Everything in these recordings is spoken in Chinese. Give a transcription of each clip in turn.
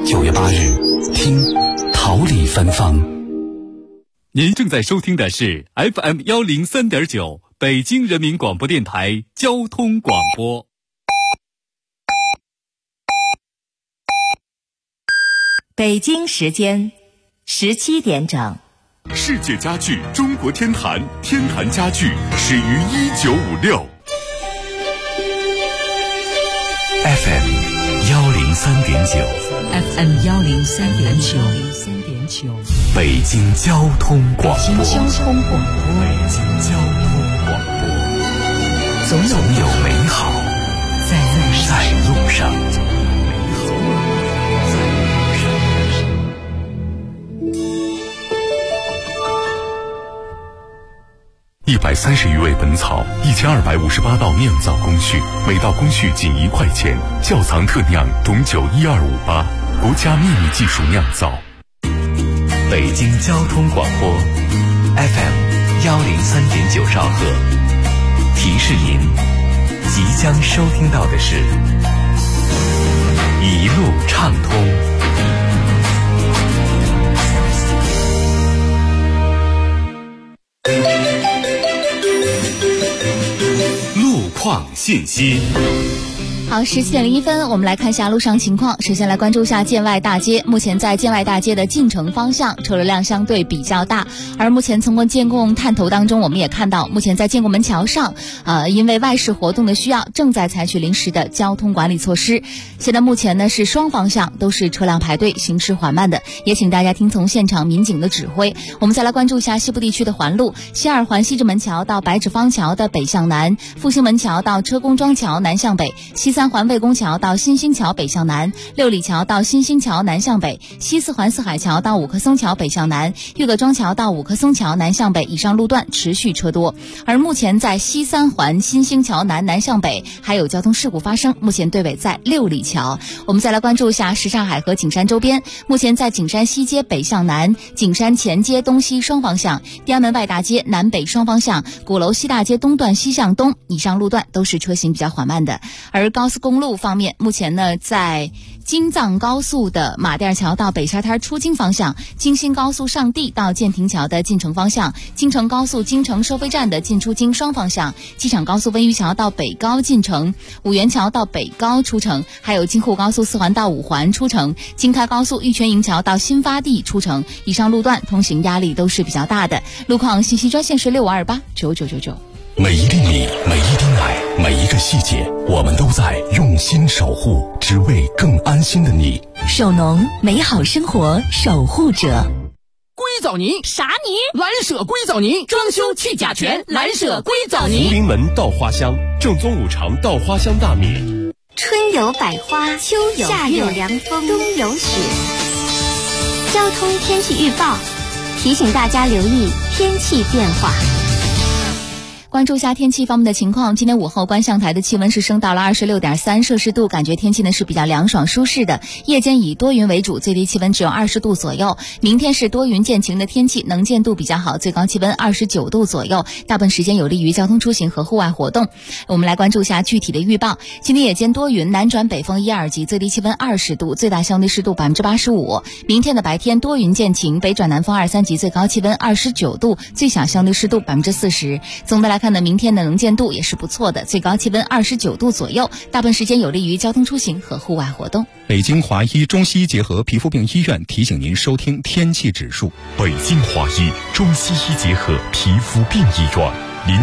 9月8日，听桃李芬芳。 您正在收听的是 FM103.9 北京人民广播电台交通广播。 北京时间17点整。 世界家具中国天坛，天坛家具始于1956。 FM103.9 FM103.9 北京交通广播。 北京交通广播。 北京交通广播。 总有美好在路上。130余味本草，1258道酿造工序，每道工序仅1块钱。窖藏特酿董酒12588，国家秘密技术酿造。北京交通广播 FM103.9兆赫，提示您即将收听到的是一路畅通。况信息。 好，17点01分，我们来看一下路上情况。首先来关注一下建外大街，目前在建外大街的进城方向车流量相对比较大，而目前从建共探头当中，我们也看到，目前在建国门桥上，因为外事活动的需要，正在采取临时的交通管理措施。现在目前呢是双方向都是车辆排队，行驶缓慢的，也请大家听从现场民警的指挥。我们再来关注一下西部地区的环路，西二环西直门桥到白纸坊桥的北向南，复兴门桥到车公庄桥南向北，西3环魏公桥到新兴桥北向南，六里桥到新兴桥南向北，西4环四海桥到五棵松桥北向南，岳各庄桥到五棵松桥南向北，以上路段持续车多。而目前在西3环新兴桥南向北还有交通事故发生，目前队尾在六里桥。我们再来关注一下什刹海和景山周边，目前在景山西街北向南，景山前街东西双方向，天安门外大街南北双方向，鼓楼西大街东段西向东，以上路段都是车行比较缓慢的。而高速公路方面，目前呢在京藏高速的马甸桥到北沙滩出京方向，京新高速上地到建亭桥的进城方向，京承高速京承收费站的进出京双方向，机场高速温榆桥到北高进城，五原桥到北高出城，还有京沪高速4环到5环出城，京开高速玉泉营桥到新发地出城，以上路段通行压力都是比较大的。路况信息专线是65289999。 每一厘米，每一滴奶，每一个细节，我们都在用心守护，只为更安心的你。 首农，美好生活守护者。 硅藻泥啥泥？ 蓝舍硅藻泥，装修去甲醛，蓝舍硅藻泥。 福临门稻花香，正宗五常稻花香大米。 春有百花，秋有夏有凉风，冬有雪。交通天气预报提醒大家留意天气变化。 关注一下天气方面的情况，今天午后观象台的气温是升到了26.3摄氏度，感觉天气呢是比较凉爽舒适的，夜间以多云为主，最低气温只有20度左右。明天是多云见晴的天气，能见度比较好，最高气温29度左右，大部分时间有利于交通出行和户外活动。我们来关注一下具体的预报，今天夜间多云，南转北风1、2级，最低气温20度，最大相对湿度85%。明天的白天多云见晴，北转南风2、3级，最高气温29度，最小相对湿度40%。总的来看呢，明天的能见度也是不错的，最高气温29度左右，大部分时间有利于交通出行和户外活动。 北京华医中西医结合皮肤病医院提醒您收听天气指数。 北京华医中西医结合皮肤病医院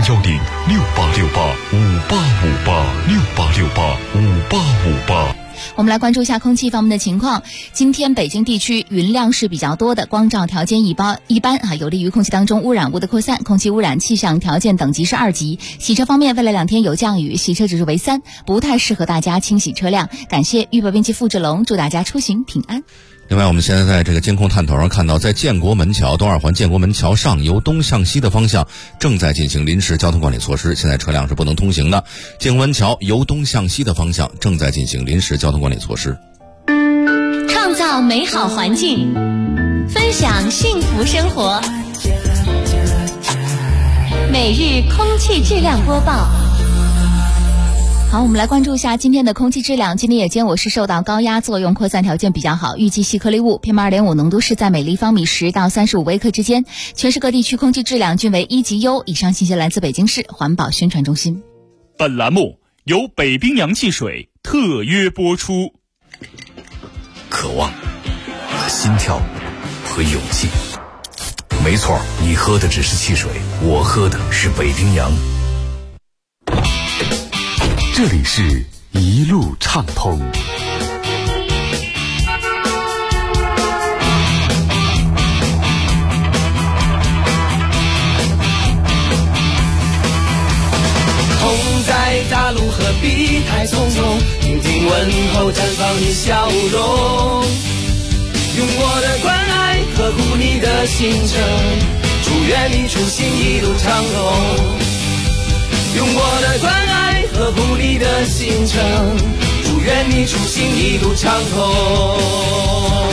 ，0106868585858，68685858。 我们来关注一下空气方面的情况。今天北京地区云量是比较多的，光照条件一般有利于空气当中污染物的扩散，空气污染气象条件等级是2级。洗车方面，未来2天有降雨，洗车指数为3，不太适合大家清洗车辆。感谢预报编辑付志龙，祝大家出行平安。 另外，我们现在在这个监控探头上看到，在建国门桥东2环建国门桥上由东向西的方向正在进行临时交通管理措施，现在车辆是不能通行的。建国门桥由东向西的方向正在进行临时交通管理措施。 创造美好环境，分享幸福生活。每日空气质量播报。 好，我们来关注一下今天的空气质量。今天夜间我市受到高压作用，扩散条件比较好，预计细颗粒物 PM2.5 浓度是在每立方米10到35微克之间。全市各地区空气质量均为1级优。以上信息来自北京市环保宣传中心。 本栏目由北冰洋汽水特约播出。 渴望和心跳和勇气，没错，你喝的只是汽水，我喝的是北冰洋。 这里是一路畅通。 风在大陆何必太匆匆，听听问候绽放你笑容，用我的关爱呵护你的行程，祝愿你出行一路畅通。用我的关爱呵护你的行程，祝愿你出行一路畅通。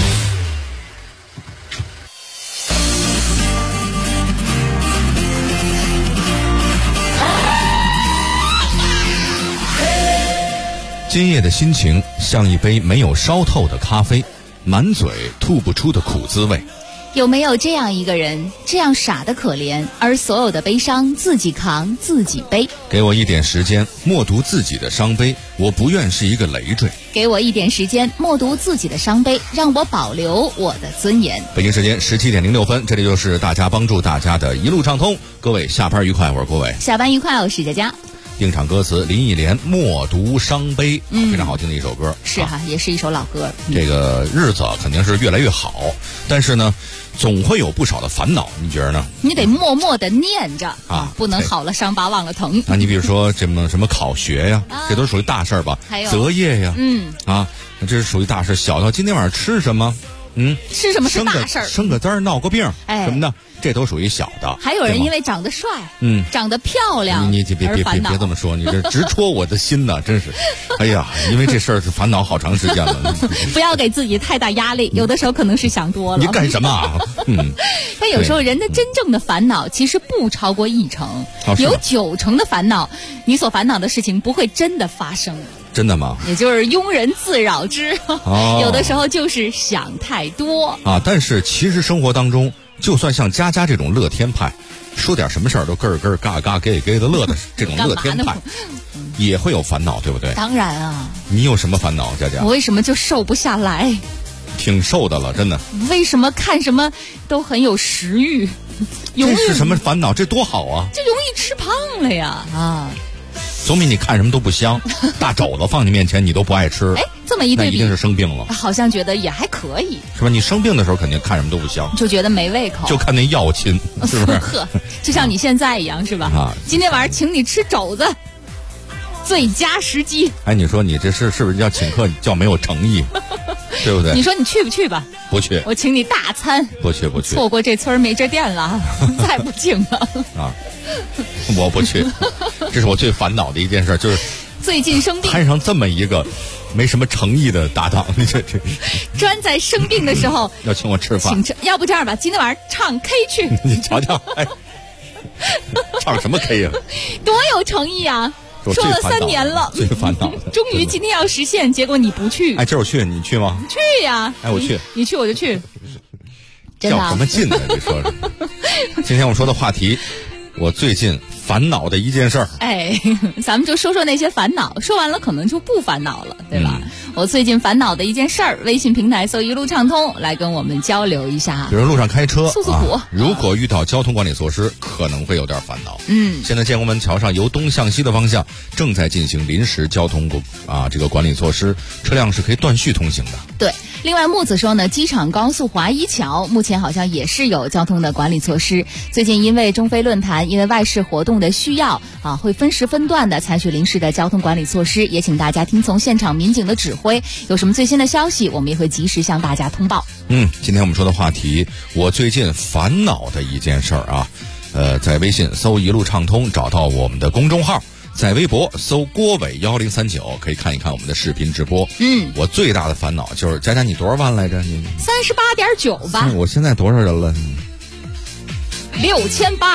今夜的心情像一杯没有烧透的咖啡，满嘴吐不出的苦滋味。 有没有这样一个人，这样傻得可怜，而所有的悲伤自己扛自己背？ 给我一点时间，默读自己的伤悲，我不愿是一个累赘。 给我一点时间，默读自己的伤悲，让我保留我的尊严。 北京时间17点06分，这里就是大家帮助大家的一路畅通。各位下班愉快，我是郭伟。 下班愉快，我是佳佳。 定场歌词林忆莲《默读伤悲》，非常好听的一首歌。 是哈，也是一首老歌。 这个日子肯定是越来越好，但是呢，总会有不少的烦恼，你觉得呢？ 你得默默的念着啊，不能好了伤疤忘了疼。 啊，你比如说什么考学呀，这都属于大事儿吧？ 还有择业呀，这是属于大事。小到今天晚上吃什么？ 吃什么是大事儿？ 生个滋儿，闹个病，什么的，这都属于小的。 还有人因为长得帅，长得漂亮， 你别这么说，你这直戳我的心呐，真是。哎呀，因为这事儿是烦恼好长时间了。 不要给自己太大压力，有的时候可能是想多了。 你干什么啊？ 但有时候人的真正的烦恼其实不超过1成，有9成的烦恼，你所烦恼的事情不会真的发生。 真的吗？ 也就是庸人自扰之，有的时候就是想太多啊。但是其实生活当中，就算像佳佳这种乐天派，说点什么事儿都咯咯嘎嘎给的乐的这种乐天派，也会有烦恼，对不对？ 当然啊。 你有什么烦恼，佳佳？ 我为什么就瘦不下来？ 挺瘦的了，真的。 为什么看什么都很有食欲？ 这是什么烦恼？这多好啊！ 这容易吃胖了呀啊！ 总比你看什么都不香，大肘子放你面前你都不爱吃， 这么一对比， 那一定是生病了。 好像觉得也还可以， 是吧？你生病的时候肯定看什么都不香， 就觉得没胃口， 就看那药亲，是不是？ 呵，就像你现在一样，是吧？啊，今天晚上请你吃肘子，最佳时机。 哎，你说你这是不是要请客叫没有诚意，对不对？ 你说你去不去吧？ 不去， 我请你大餐。 不去， 错过这村没这店了，再不请了啊！我不去，这是我最烦恼的一件事，就是最近生病， 摊上这么一个没什么诚意的搭档，这专在生病的时候要请我吃饭。 要不这样吧，今天晚上唱 K 去。 你瞧瞧，哎，唱什么 K 呀？ 多有诚意啊！说了3年了， 最烦恼的， 终于今天要实现，结果你不去。 哎，今儿我去，你去吗？ 去呀！ 哎，我去， 你去我就去。 较什么劲呢？你说说。今天我说的话题，我最近烦恼的一件事儿。 哎，咱们就说说那些烦恼，说完了可能就不烦恼了，对吧？我最近烦恼的一件事儿，微信平台搜一路畅通来跟我们交流一下。 比如路上开车， 诉苦。 如果遇到交通管理措施，可能会有点烦恼。现在建国门桥上由东向西的方向正在进行临时交通这个管理措施，车辆是可以断续通行的。 对。另外木子说呢，机场高速华一桥目前好像也是有交通的管理措施。最近因为中非论坛，因为外事活动的需要会分时分段的采取临时的交通管理措施，也请大家听从现场民警的指挥。有什么最新的消息，我们也会及时向大家通报。 今天我们说的话题，我最近烦恼的一件事儿啊，在微信搜一路畅通找到我们的公众号。在微博搜郭伟1039，可以看一看我们的视频直播。我最大的烦恼就是佳佳，你多少万来着？你 38.9吧。 我现在多少人了？ 6800。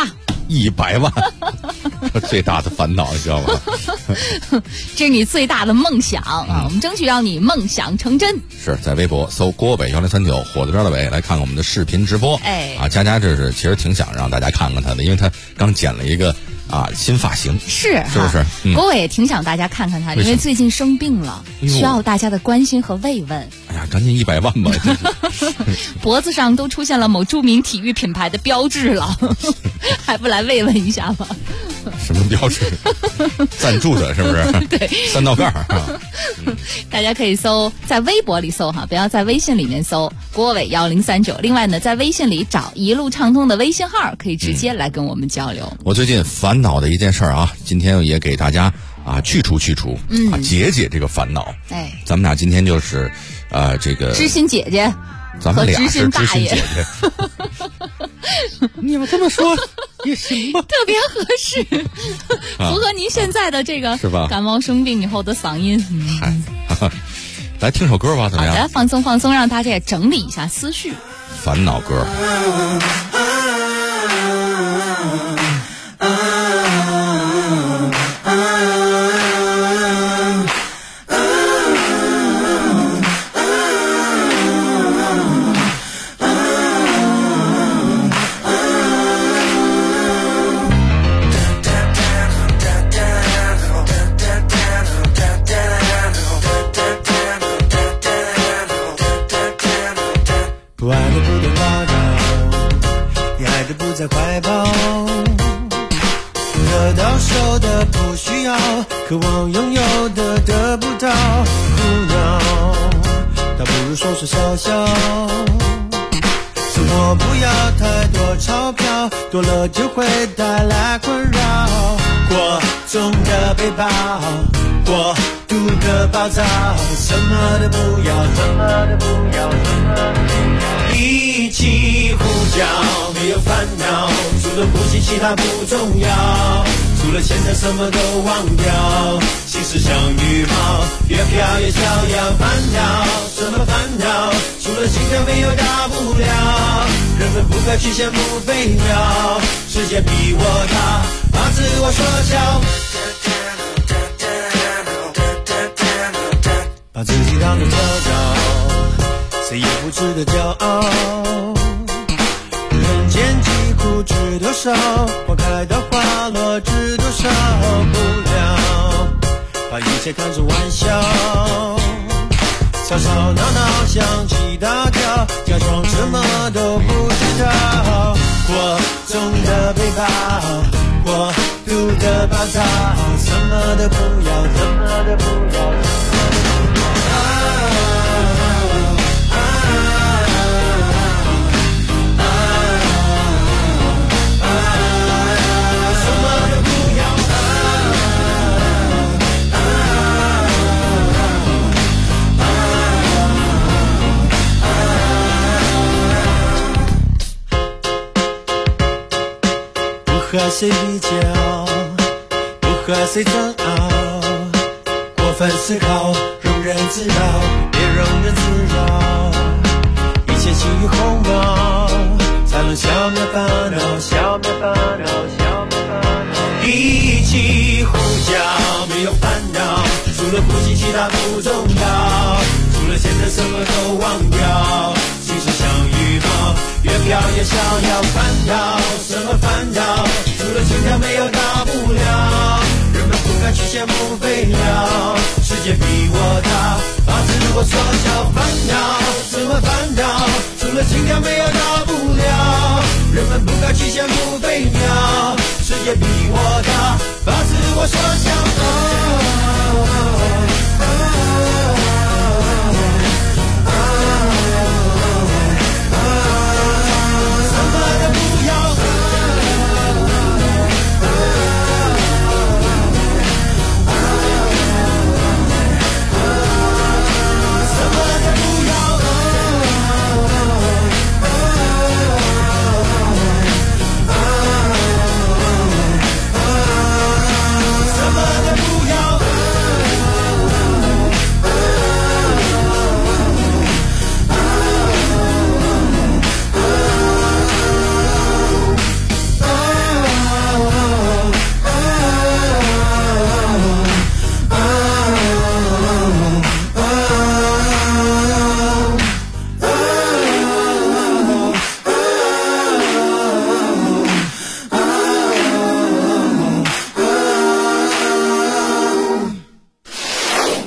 100万，最大的烦恼，你知道吗？ 这是你最大的梦想啊！我们争取让你梦想成真。 是在微博搜郭伟1039，火字边的伟，来看看我们的视频直播。佳佳这是其实挺想让大家看看他的，因为他刚剪了一个新发型， 是不是？ 郭伟也挺想大家看看他，因为最近生病了，需要大家的关心和慰问。 哎呀，赶紧100万吧！ 脖子上都出现了某著名体育品牌的标志了，还不来慰问一下吗？ 什么标志？赞助的是不是？ 对 ，3道杠大家可以搜，在微博里搜哈，不要在微信里面搜郭伟1039。另外呢，在微信里找一路畅通的微信号，可以直接来跟我们交流。 我最近烦恼的一件事啊，今天也给大家去除，解这个烦恼。咱们俩今天就是这个知心姐姐。 咱们俩是知心姐姐， 你们这么说也行吧，特别合适，符合您现在的这个是吧？ 感冒生病以后的嗓音。 来听首歌吧，怎么样？ 好的，放松放松，让大家也整理一下思绪。 烦恼歌。 不爱的不懂报道，你爱的不在怀抱，得到手的不需要，渴望拥有的得不到，苦恼倒不如说说笑笑。生活不要太多钞票，多了就会带来困扰。过重的背包，过度的暴躁，什么都不要，什么都不要，什么都不要。一起呼叫，没有烦恼，除了呼吸其他不重要，除了现在什么都忘掉，心事像羽毛，越飘越逍遥。烦恼什么烦恼，除了心跳没有大不了，人们不该去羡慕飞鸟，世界比我大，把自我缩小，把自己当作特高，谁也不值得骄傲。人间疾苦知多少，花开到花落知多少，不了把一切看作玩笑，吵吵闹闹想起大跳，假装什么都不知道。过重的背包，过度的暴躁，什么都不要，什么都不要，不和谁比较，不和谁争拗，过分思考，庸人自扰，别庸人自扰，一切轻于鸿毛，才能消灭烦恼，消灭烦恼，消灭烦恼。一起呼叫，没有烦恼，除了呼吸其他不重要，除了现在什么都忘掉，心事像羽毛，越飘越逍遥。烦恼什么烦恼，除了心跳没有大不了，人们不该去羡慕飞鸟，世界比我大，把自我缩小。烦恼什么烦恼，除了心跳没有大不了，人们不该去羡慕飞鸟，世界比我大，把自我缩小。什么都不要。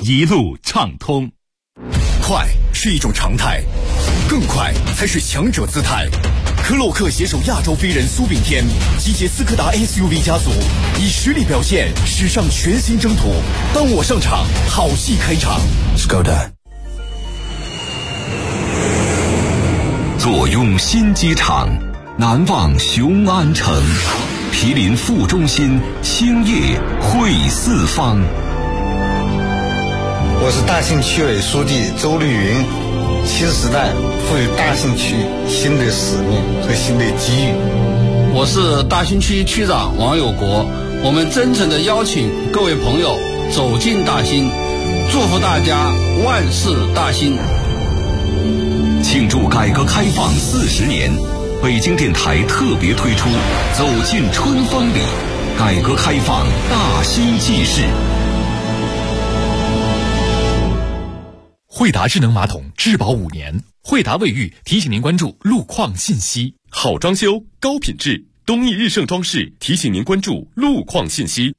一路畅通。 快是一种常态，更快才是强者姿态。科洛克携手亚洲飞人苏炳添，集结斯柯达 SUV 家族，以实力表现史上全新征途。当我上场，好戏开场。Skoda。 坐拥新机场，难忘雄安城。毗邻副中心，兴业汇四方。 我是大兴区委书记周绿云，新时代赋予大兴区新的使命和新的机遇。 我是大兴区区长王有国，我们真诚地邀请各位朋友走进大兴，祝福大家万事大兴。 庆祝改革开放40年，北京电台特别推出走进春风里，改革开放大兴纪事。 惠达智能马桶质保5年，惠达卫浴提醒您关注路况信息。 好装修高品质，东义日盛装饰提醒您关注路况信息。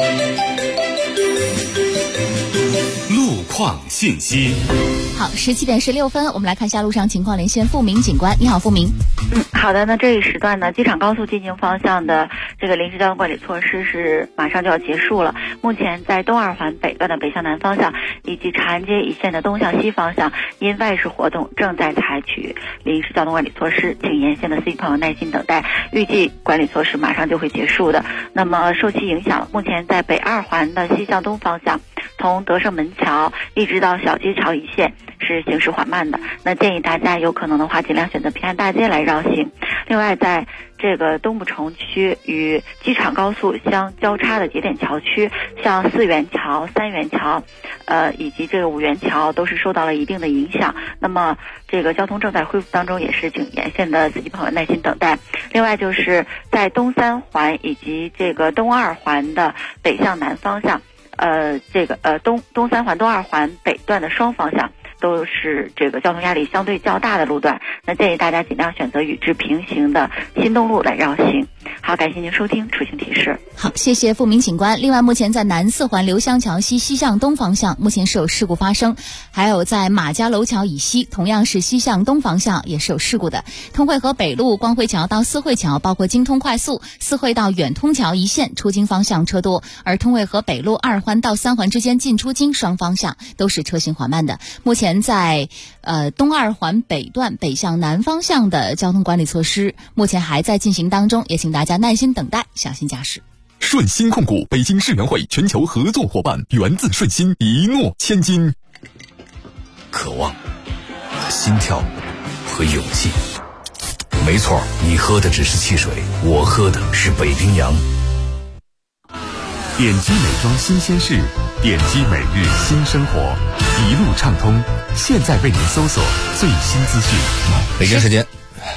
路况信息。 好，17点16分，我们来看一下路上情况，连线付明警官。你好，付明。 好的，那这一时段呢，机场高速进京方向的这个临时交通管理措施是马上就要结束了。目前在东二环北段的北向南方向以及长安街一线的东向西方向，因外事活动正在采取临时交通管理措施，请沿线的司机朋友耐心等待，预计管理措施马上就会结束的。那么受其影响，目前在北二环的西向东方向，从德胜门桥一直到小街桥一线是行驶缓慢的，那建议大家有可能的话尽量选择平安大街来绕行。另外在这个东部城区与机场高速相交叉的节点桥区，像4元桥、3元桥以及这个5元桥都是受到了一定的影响，那么这个交通正在恢复当中，也是请沿线的司机朋友耐心等待。另外就是在东3环以及这个东2环的北向南方向，东3环、东2环北段的双方向都是这个交通压力相对较大的路段，那建议大家尽量选择与之平行的新东路来绕行。好，感谢您收听出行提示。 好，谢谢付明警官。另外，目前在南4环刘香桥西西向东方向，目前是有事故发生，还有在马家楼桥以西，同样是西向东方向也是有事故的。通惠河北路光辉桥到四惠桥，包括京通快速四惠到远通桥一线出京方向车多，而通惠河北路2环到3环之间进出京双方向都是车行缓慢的。目前在东2环北段北向南方向的交通管理措施目前还在进行当中，也请大家耐心等待，小心驾驶。 顺心控股北京世园会全球合作伙伴，源自顺心，一诺千金。 渴望、心跳和勇气。没错，你喝的只是汽水，我喝的是北冰洋。 点击美妆新鲜事，点击每日新生活，一路畅通。现在为您搜索最新资讯。 北京时间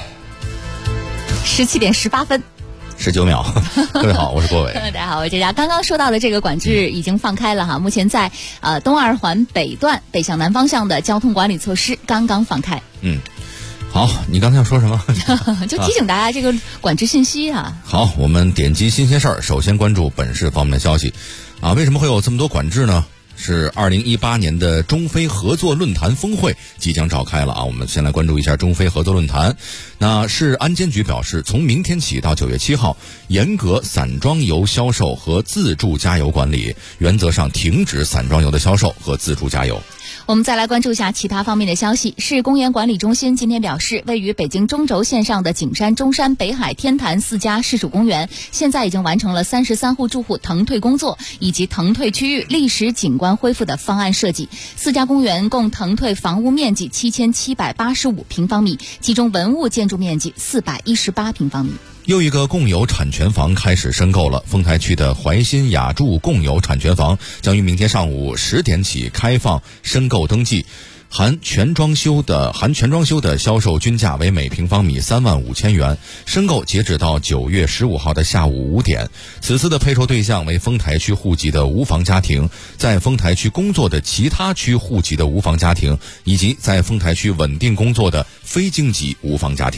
17点18分。 19秒。各位好，我是郭伟。 大家好，我是佳佳。刚刚说到的这个管制已经放开了哈，目前在东2环北段北向南方向的交通管理措施刚刚放开。 好，你刚才要说什么？ 就提醒大家这个管制信息啊。 好，我们点击新鲜事儿，首先关注本市方面的消息。为什么会有这么多管制呢？是2018年的中非合作论坛峰会即将召开了啊！我们先来关注一下中非合作论坛。那市安监局表示，从明天起到9月7号，严格散装油销售和自助加油管理，原则上停止散装油的销售和自助加油。 我们再来关注一下其他方面的消息。市公园管理中心今天表示，位于北京中轴线上的景山、中山、北海、天坛4家市属公园，现在已经完成了33户住户腾退工作以及腾退区域历史景观恢复的方案设计。4家公园共腾退房屋面积7785平方米，其中文物建筑面积418平方米。 又一个共有产权房开始申购了。丰台区的怀新雅筑共有产权房将于明天上午10点起开放申购登记，含全装修的销售均价为每平方米35000元，申购截止到9月15号的下午5点。此次的配售对象为丰台区户籍的无房家庭，在丰台区工作的其他区户籍的无房家庭，以及在丰台区稳定工作的非京籍无房家庭。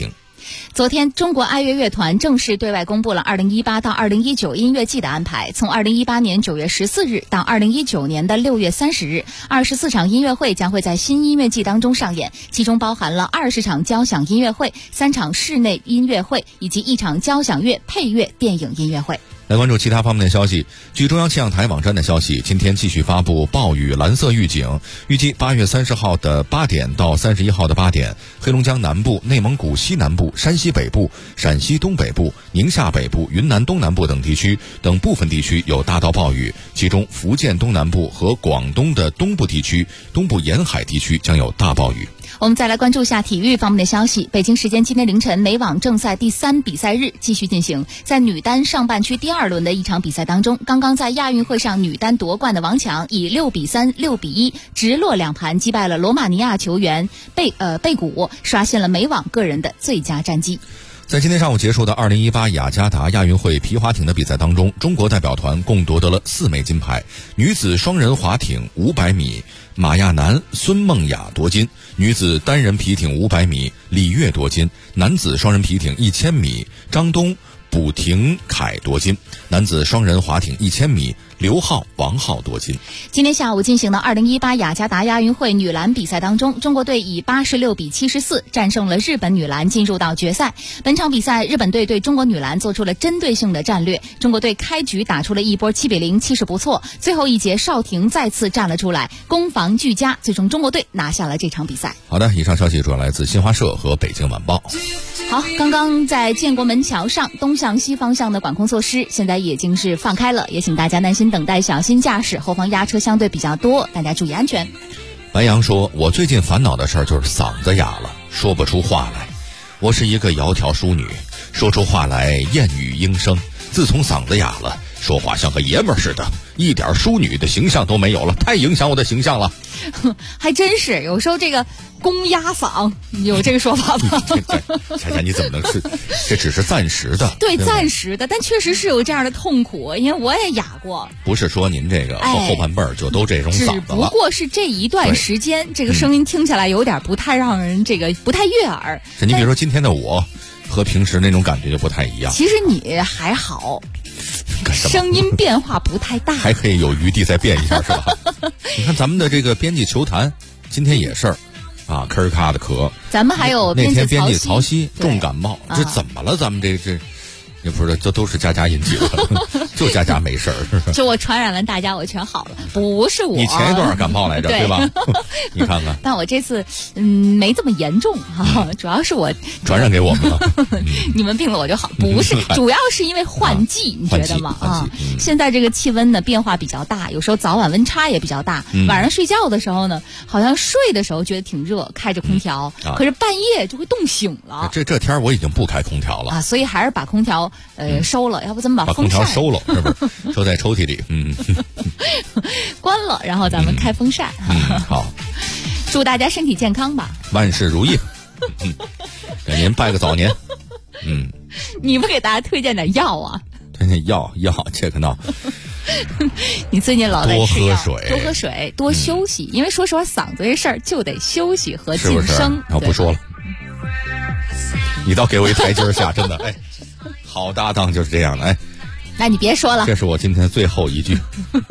昨天，中国爱乐乐团正式对外公布了2018到2019音乐季的安排。从2018年9月14日到2019年的6月30日，24场音乐会将会在新音乐季当中上演，其中包含了20场交响音乐会、3场室内音乐会以及1场交响乐配乐电影音乐会。 来关注其他方面的消息。据中央气象台网站的消息，今天继续发布暴雨蓝色预警，预计8月30号的8点到31号的8点，黑龙江南部、内蒙古西南部、山西北部、陕西东北部、宁夏北部、云南东南部等地区等部分地区有大到暴雨，其中福建东南部和广东的东部地区、东部沿海地区将有大暴雨。 我们再来关注一下体育方面的消息。北京时间今天凌晨，美网正赛第3比赛日继续进行。在女单上半区第2轮的一场比赛当中，刚刚在亚运会上女单夺冠的王强以6比3、6比1直落2盘击败了罗马尼亚球员贝古，刷新了美网个人的最佳战绩。 在今天上午结束的2018雅加达亚运会皮划艇的比赛当中，中国代表团共夺得了4枚金牌。女子双人划艇500米，马亚楠、孙梦雅夺金；女子单人皮艇500米，李悦夺金；男子双人皮艇1000米，张东、卜廷凯夺金；男子双人划艇1000米，刘浩、王浩夺金。 今天下午进行的2018雅加达亚运会女篮比赛当中，中国队以86比74战胜了日本女篮，进入到决赛。本场比赛，日本队对中国女篮做出了针对性的战略，中国队开局打出了一波7比0，气势不错。最后一节，邵婷再次站了出来，攻防俱佳，最终中国队拿下了这场比赛。 好的，以上消息主要来自新华社和北京晚报。 好，刚刚在建国门桥上东向西方向的管控措施现在已经是放开了，也请大家耐心等待，小心驾驶，后方压车相对比较多，大家注意安全。 白杨说，我最近烦恼的事儿就是嗓子哑了，说不出话来。我是一个窈窕淑女，说出话来燕语莺声，自从嗓子哑了，说话像个爷们儿似的，一点淑女的形象都没有了，太影响我的形象了。 还真是，有时候这个公鸭嗓有这个说法吗？ 恰恰你怎么能是？这只是暂时的， 对，暂时的，但确实是有这样的痛苦，因为我也哑过。 不是说您这个后半辈儿就都这种嗓子了， 只不过是这一段时间，这个声音听起来有点不太让人不太悦耳。 是您别说今天的我，和平时那种感觉就不太一样。 其实你还好。声音变化不太大， 还可以有余地再变一下，是吧？你看咱们的这个编辑球坛，今天也是啊，吭咔的咳。 咱们还有那天编辑曹曦重感冒，这怎么了？咱们这也不是，这都是佳佳引起的，就佳佳没事儿，是吧？ 就我传染了大家，我全好了，不是我。 你前一段感冒来着，对吧？你看看。 但我这次没这么严重哈，主要是我传染给我们了。 你们病了我就好，不是，主要是因为换季，你觉得吗？啊，现在这个气温呢变化比较大，有时候早晚温差也比较大。晚上睡觉的时候呢，好像睡的时候觉得挺热，开着空调，可是半夜就会冻醒了。 这天我已经不开空调了啊，所以还是把空调收了，要不咱们把空调收了，是不是？收在抽屉里， 关了，然后咱们开风扇。 好， 祝大家身体健康吧， 万事如意。给您拜个早年。 你不给大家推荐点药啊？ 推荐药，切克闹。 你最近老在吃药， 多喝水，多休息。因为说实话，嗓子这事儿就得休息和晋升。 是不是？然后不说了。你倒给我一台阶下，真的，哎，好搭档就是这样的，哎。 那你别说了， 这是我今天最后一句。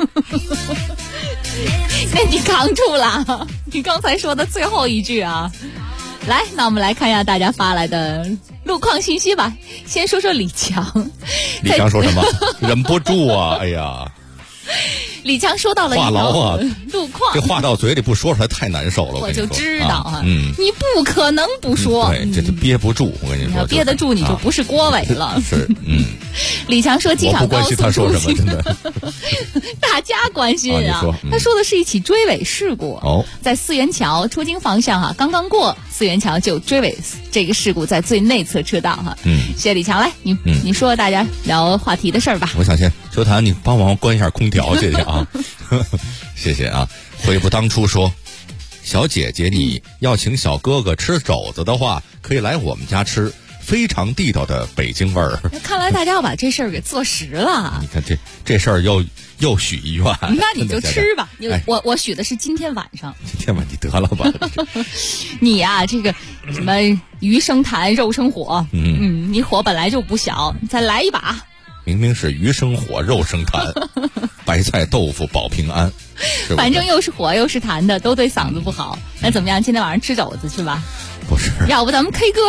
那你扛住了，你刚才说的最后一句啊。来，那我们来看一下大家发来的路况信息吧。先说说李强。 李强说什么？忍不住啊！哎呀。 李强说到了话痨啊， 路况， 这话到嘴里不说出来太难受了。 我就知道啊，你不可能不说， 对，这就憋不住。我跟你说， 憋得住你就不是郭伟了。 是， 李强说机场高速他说什么？真的， 大家关心啊。他说的是一起追尾事故，在四元桥出京方向哈，刚刚过四元桥就追尾这个事故在最内侧车道哈。谢谢李强，来你说大家聊话题的事儿吧。 我想先球坛，你帮忙关一下空调，谢谢啊。谢谢啊！悔不当初说，小姐姐你要请小哥哥吃肘子的话，可以来我们家吃，非常地道的北京味儿。 看来大家要把这事儿给做实了。 你看这事儿又许一愿， 那你就吃吧。我许的是今天晚上。 今天晚你得了吧。 你呀，这个什么鱼生痰，肉生火。你火本来就不小，再来一把。 明明是鱼生火，肉生痰，白菜豆腐保平安。 反正又是火又是痰的，都对嗓子不好。那怎么样？今天晚上吃肘子去吧？ 不是， 要不咱们 K 歌？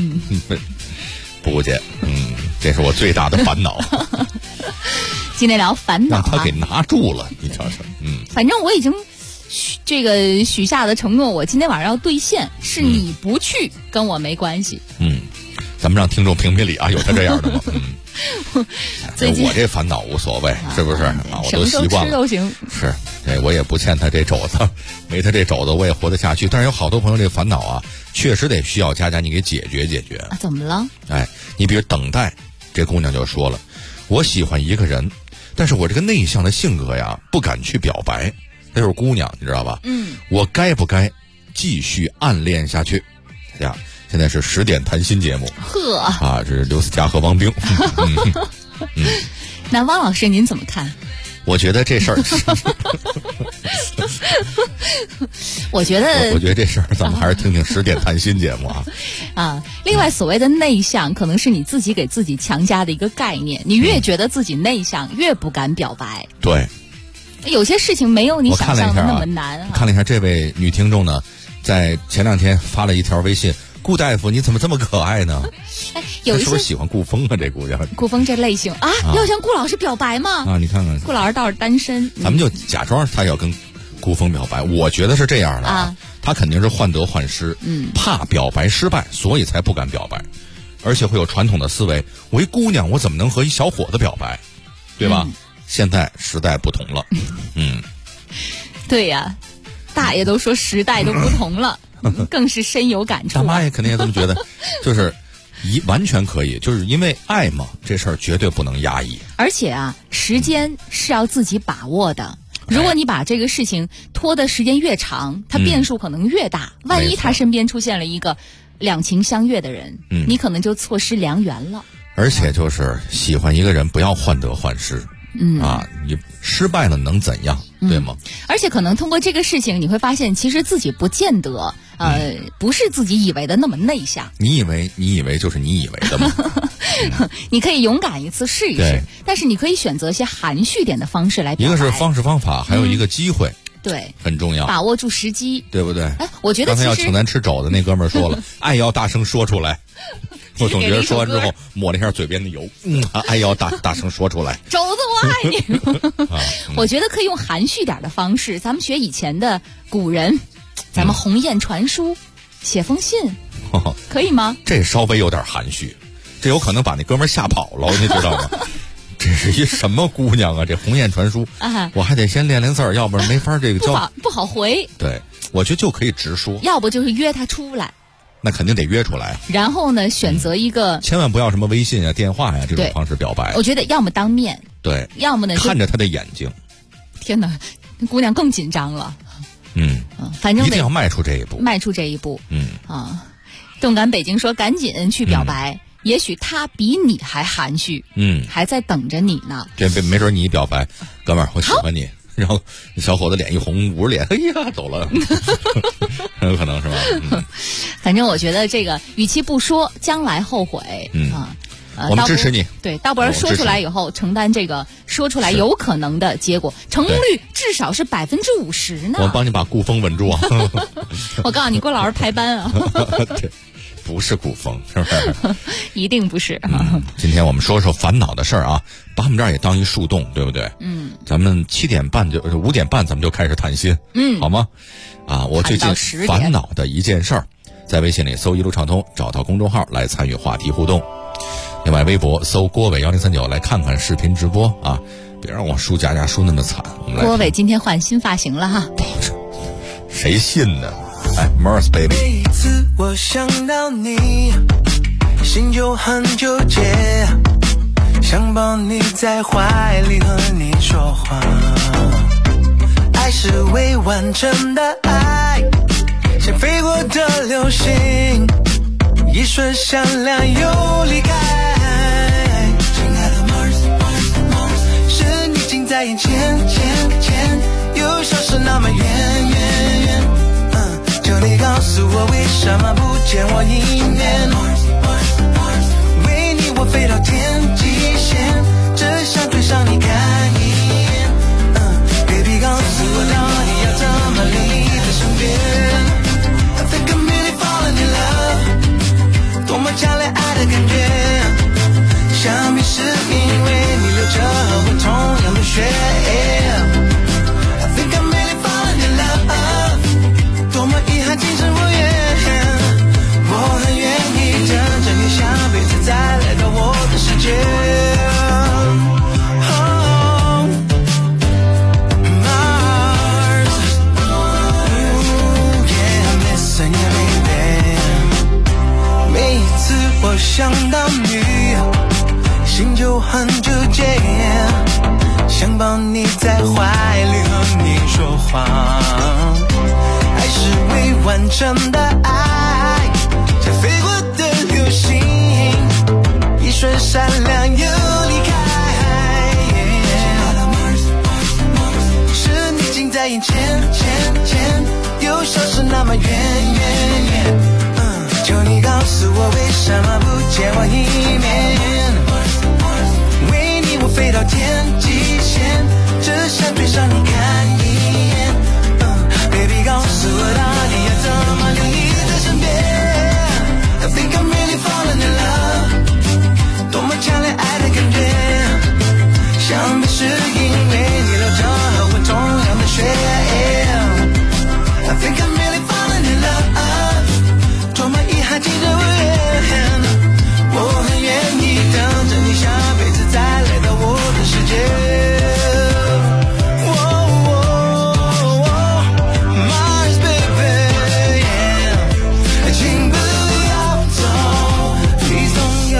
不姐，这是我最大的烦恼。 今天聊烦恼， 让他给拿住了，你瞧瞧。 反正我已经许下的承诺，我今天晚上要兑现。是你不去，跟我没关系。 咱们让听众评评理啊，有他这样的吗？ 最近我这烦恼无所谓，是不是啊？我都习惯了， 什么时候吃都行。 是，这我也不欠他这肘子，没他这肘子我也活得下去。但是有好多朋友这烦恼啊，确实得需要佳佳你给解决解决。 怎么了？ 你比如等待，这姑娘就说了，我喜欢一个人，但是我这个内向的性格呀，不敢去表白。她就是姑娘，你知道吧？我该不该继续暗恋下去？呀，现在是10点谈心节目。这是刘思佳和王冰。 那汪老师您怎么看？ 我觉得这事儿我觉得这事儿咱们还是听听10点谈心节目啊。 另外所谓的内向，可能是你自己给自己强加的一个概念。你越觉得自己内向，越不敢表白。 对， 有些事情没有你想象的那么难。 看了一下这位女听众呢，在前2天发了一条微信。顾大夫，你怎么这么可爱呢？ 有一些是不是喜欢顾风啊？这姑娘， 顾风这类型要向顾老师表白吗？ 你看看， 顾老师倒是单身。 咱们就假装他要跟顾风表白，我觉得是这样的他肯定是患得患失，怕表白失败，所以才不敢表白，而且会有传统的思维，我一姑娘，我怎么能和一小伙子表白，对吧？现在时代不同了， 对呀，大爷都说时代都不同了。更是深有感触。 大妈也肯定也这么觉得，就是完全可以，就是因为爱嘛，这事儿绝对不能压抑。 而且时间是要自己把握的。如果你把这个事情拖的时间越长，它变数可能越大。万一他身边出现了一个两情相悦的人，你可能就错失良缘了。 而且就是喜欢一个人，不要患得患失。你失败了能怎样，对吗？ 而且可能通过这个事情，你会发现其实自己不见得不是自己以为的那么内向。 你以为就是你以为的吗？ 你可以勇敢一次试一试，但是你可以选择一些含蓄点的方式来表达。 一个是方式方法，还有一个机会， 对， 很重要， 把握住时机， 对不对？ 我觉得刚才要请咱吃肘子那哥们儿说了，爱要大声说出来。我总觉得说完之后抹了一下嘴边的油，爱要大声说出来。 肘子我爱你。我觉得可以用含蓄点的方式，咱们学以前的古人，咱们鸿雁传书，写封信，可以吗？ 这稍微有点含蓄，这有可能把那哥们儿吓跑了，你知道吗？这是一什么姑娘啊？这鸿雁传书，我还得先练字儿，要不然没法这个教， 不好回。 对，我觉得就可以直说， 要不就是约他出来。 那肯定得约出来， 然后呢，选择一个千万不要什么微信啊、电话呀这种方式表白。 我觉得要么当面， 对， 要么呢看着他的眼睛。 天哪，姑娘更紧张了。反正一定要迈出这一步， 动感北京说赶紧去表白，也许他比你还含蓄，还在等着你呢。 这没准你一表白，哥们儿，我喜欢你。然后小伙子脸一红，捂着脸，哎呀，走了，很有可能是吧？ 反正我觉得这个，与其不说，将来后悔， 我们支持你。 对，倒不如说出来以后承担这个说出来有可能的结果，成功率至少是50%呢。 我帮你把顾风稳住啊！ 我告诉你，郭老师排班啊。 对，不是顾风，是不是？ 一定不是。 今天我们说说烦恼的事儿啊，把我们这儿也当一树洞，对不对？咱们5点半咱们就开始谈心，好吗？我最近烦恼的一件事儿，在微信里搜一路畅通，找到公众号来参与话题互动。另外微博搜郭伟1039来看看视频直播啊！别让我输佳佳输那么惨。我们来， 郭伟今天换新发型了哈， 谁信呢？Mars Baby。 每一次我想到你，心就很纠结，想抱你在怀里和你说话。爱是未完成的爱，像飞过的流星，一瞬闪亮又离开。亲爱的 Mars， 是你近在眼前，又消失那么远。求你告诉诉我为什么不见我一面？为你我飞到天际线，只想追上你看一眼。Baby 告诉我到底要怎么离开身边？ I think I'm really falling in love， 多么强烈爱的感觉，想必是因为你流着和我同样的血。I think I'm really falling in love， 多么遗憾今生无缘，我很愿意等着你下辈子再来到我的世界。我想到你，心就很纠结，想抱你在怀里和你说话，爱是未完成的爱，像飞过的流星，一瞬闪亮又离开，是你近在眼前，又消失那么远。求你告诉我为什么不见我一面？为你我飞到天际线，只想追上你看一眼。Baby 告诉我到底要怎么离在身边？ I think I'm really falling in love， 多么强烈爱的感觉，想必是因为你流着和我同样的血。I think I'm really falling in love， 多么遗憾今生无缘，我很愿意等着你下辈子再来到我的世界。Mars baby， 请不要走 ，Please don't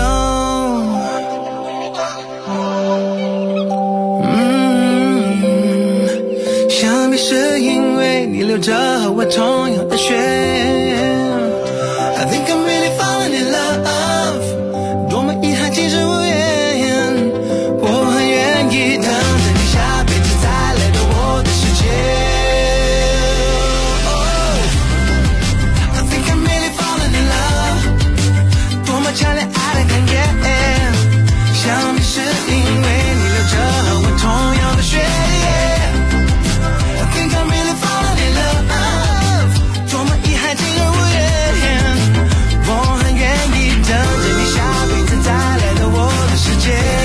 go。想必是因为你流着和我同样的血。I think I'm really falling in love， 多么遗憾今生无缘，我很愿意等着你下辈子再来到我的世界。I think I'm really falling in love， 多么强烈爱的感觉，想必是因为你流着和我同样的血。I think I'm really falling in love， 多么遗憾今生无缘，我很愿意等着你下辈子再来到我的世界。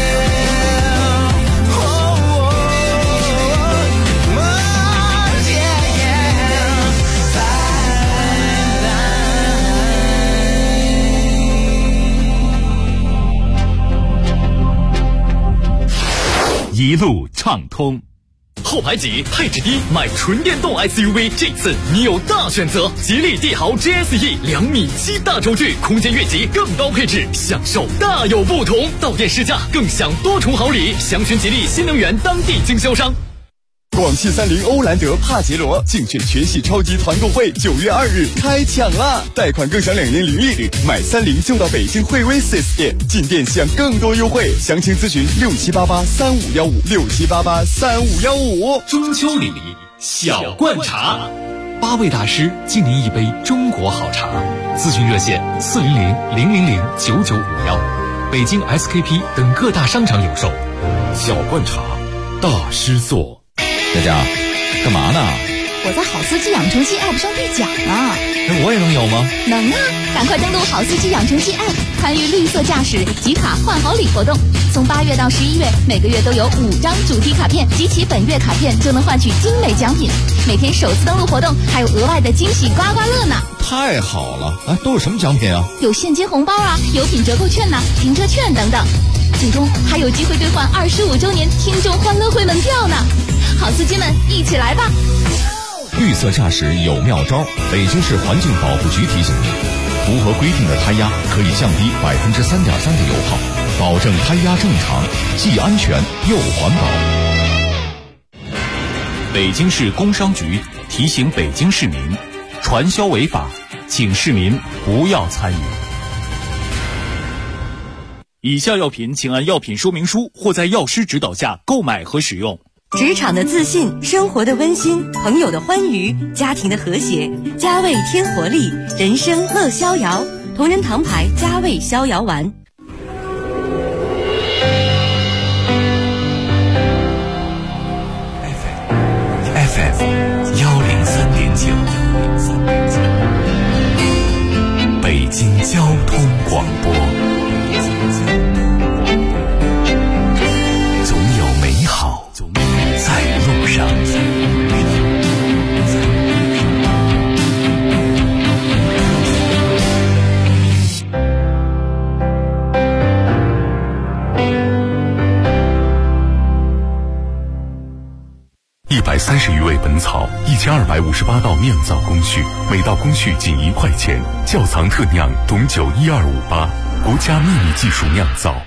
一路畅通。后排挤，配置低，买纯电动 SUV， 这次你有大选择。吉利帝豪 GSE 2.7米大轴距，空间越级，更高配置，享受大有不同。到店试驾，更享多重好礼。详询吉利新能源当地经销商。 广汽30欧蓝德、帕杰罗竞选全系超级团购会9月2日开抢啦！贷款更享2年零利率，买30就到北京惠威 4S 店，进店享更多优惠。详情咨询67883515，67883515。 中秋礼小罐茶，8位大师敬您一杯中国好茶。咨询热线400-000-9951，北京 SKP 等各大商场有售。 小罐茶，大师做。 佳佳，干嘛呢？ 我在好司机养成系 App 上兑奖啊！ 我也能有吗？ 能啊！赶快登录好司机养成系 App， 参与绿色驾驶集卡换好礼活动。从8月到11月，每个月都有5张主题卡片，集齐本月卡片就能换取精美奖品。每天首次登录活动还有额外的惊喜刮刮乐呢！ 太好了！哎，都有什么奖品啊？有现金红包啊，油品折扣券呐，停车券等等。最终还有机会兑换25周年听众欢乐会门票呢！好司机们，一起来吧！ 绿色驾驶有妙招，北京市环境保护局提醒您，符合规定的胎压可以降低3.3%的油耗，保证胎压正常，既安全又环保。 北京市工商局提醒北京市民，传销违法，请市民不要参与。以下药品请按药品说明书或在药师指导下购买和使用。 职场的自信，生活的温馨，朋友的欢愉，家庭的和谐，佳味添活力，人生乐逍遥。同仁堂牌佳味逍遥丸。 FM 103.9，北京交通广播。总有美好在路上。130余味本草，1258道酿造工序，每道工序仅1块钱。窖藏特酿董酒12588，国家秘密技术酿造。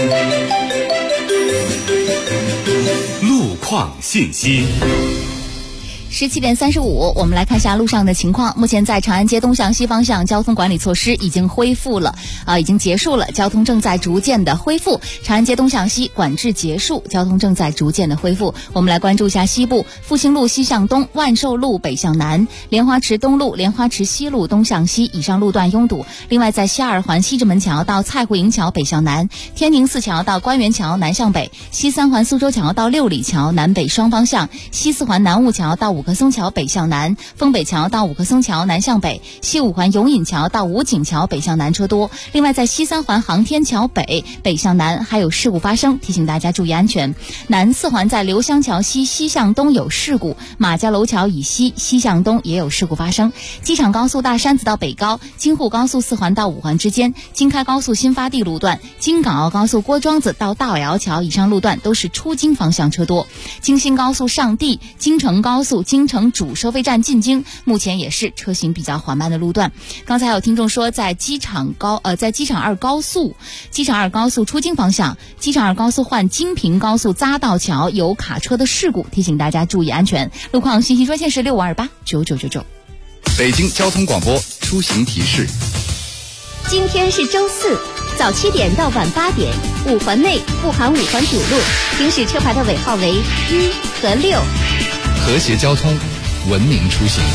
路况信息。 17点35，我们来看一下路上的情况。目前在长安街东向西方向，交通管理措施已经恢复了，已经结束了，交通正在逐渐的恢复。长安街东向西管制结束，交通正在逐渐的恢复。我们来关注一下西部，复兴路西向东，万寿路北向南，莲花池东路、莲花池西路东向西以上路段拥堵。另外，在西二环西直门桥到蔡湖营桥北向南，天宁寺桥到官园桥南向北，西三环苏州桥到六里桥南北双方向，西四环南雾桥到五棵松桥北向南，丰北桥到五棵松桥南向北，西五环永隐桥到武警桥北向南车多。另外，在西三环航天桥北北向南还有事故发生，提醒大家注意安全。南四环在刘香桥西西向东有事故，马家楼桥以西西向东也有事故发生。机场高速大山子到北高，京沪高速四环到五环之间，京开高速新发地路段，京港澳高速郭庄子到大尾窑桥以上路段都是出京方向车多。京新高速上地，京承高速京承主收费站进京，目前也是车行比较缓慢的路段。刚才有听众说，在机场二高速出京方向，机场二高速换京平高速匝道桥有卡车的事故，提醒大家注意安全。路况信息专线是65289999。 北京交通广播出行提示。 今天是周四，早7点到晚8点，五环内不含五环主路，行驶车牌的尾号为1和6。 和谐交通，文明出行。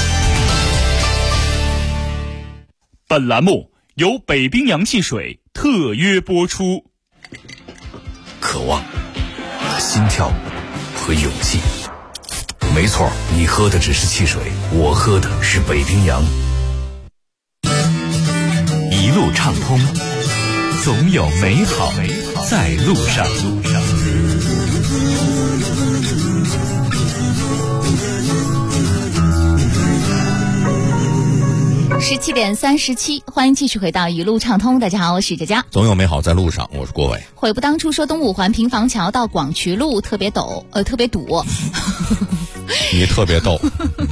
本栏目由北冰洋汽水特约播出。 渴望、心跳和勇气。没错，你喝的只是汽水，我喝的是北冰洋。一路畅通，总有美好在路上。 17点37，欢迎继续回到一路畅通。大家好，我是佳佳。 总有美好在路上，我是郭伟。 悔不当初说东五环平房桥到广渠路特别堵。 你特别逗，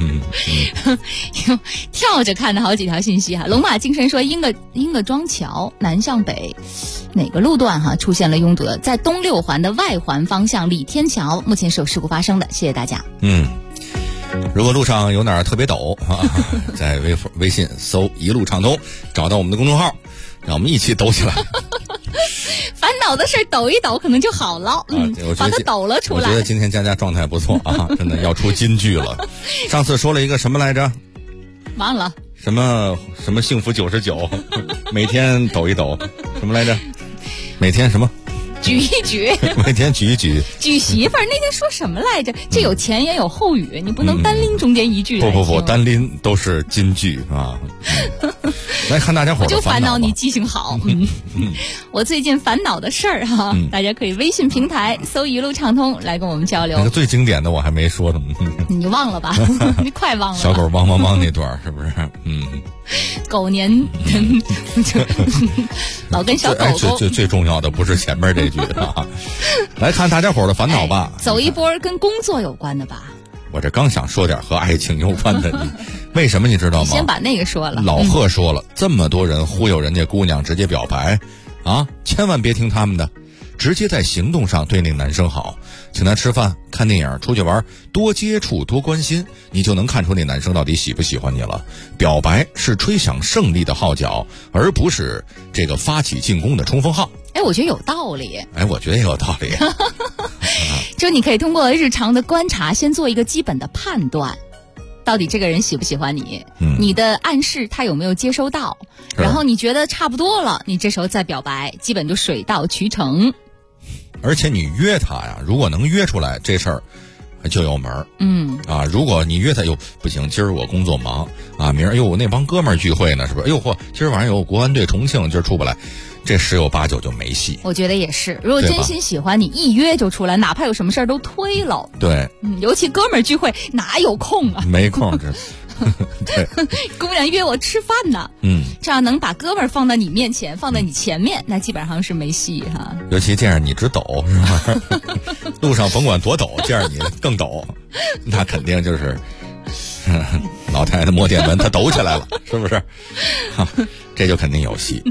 跳着看的好几条信息哈。龙马精神说英个庄桥南向北哪个路段出现了拥堵的，在东六环的外环方向李天桥目前是有事故发生的，谢谢大家。 如果路上有哪儿特别陡在微信搜一路畅通，找到我们的公众号，让我们一起抖起来。 烦恼的事抖一抖可能就好了，把它抖了出来。 我觉得今天佳佳状态不错啊，真的要出金句了。上次说了一个什么来着？ 忘了。 什么幸福99，每天抖一抖，什么来着？每天什么？ 举一举， 每天举一举。 举媳妇儿那天说什么来着？这有前言有后语，你不能单拎中间一句。 不，单拎都是金句啊。来看大家伙的就烦恼你记性好。我最近烦恼的事儿大家可以微信平台搜一路畅通来跟我们交流。 那个最经典的我还没说呢。 你忘了吧？你快忘了。 小狗汪汪汪那段是不是？ 狗年老跟小狗狗。 最重要的不是前面这句来看大家伙的烦恼吧。 走一波跟工作有关的吧。 我这刚想说点和爱情有关的，为什么你知道吗？ 先把那个说了。 老贺说了，这么多人忽悠人家姑娘直接表白千万别听他们的，直接在行动上对那男生好，请他吃饭、看电影、出去玩，多接触、多关心，你就能看出那男生到底喜不喜欢你了。表白是吹响胜利的号角，而不是这个发起进攻的冲锋号。 我觉得有道理。 我觉得也有道理。 说你可以通过日常的观察，先做一个基本的判断，到底这个人喜不喜欢你，你的暗示他有没有接收到，然后你觉得差不多了，你这时候再表白，基本就水到渠成。 而且你约他呀，如果能约出来，这事儿就有门儿。如果你约他不行，今儿我工作忙啊，明儿我那帮哥们儿聚会呢，是不是？今儿晚上有国安队重庆，今儿出不来，这10有8、9就没戏。 我觉得也是，如果真心喜欢你，一约就出来，哪怕有什么事儿都推了。 对， 尤其哥们儿聚会哪有空啊？ 没空这。对， 姑娘约我吃饭呢，这样能把哥们儿放在你面前，放在你前面，那基本上是没戏哈。 尤其见着你直抖是吧？路上甭管多抖，见着你更抖，那肯定就是老太太摸电门，她抖起来了，是不是？这就肯定有戏。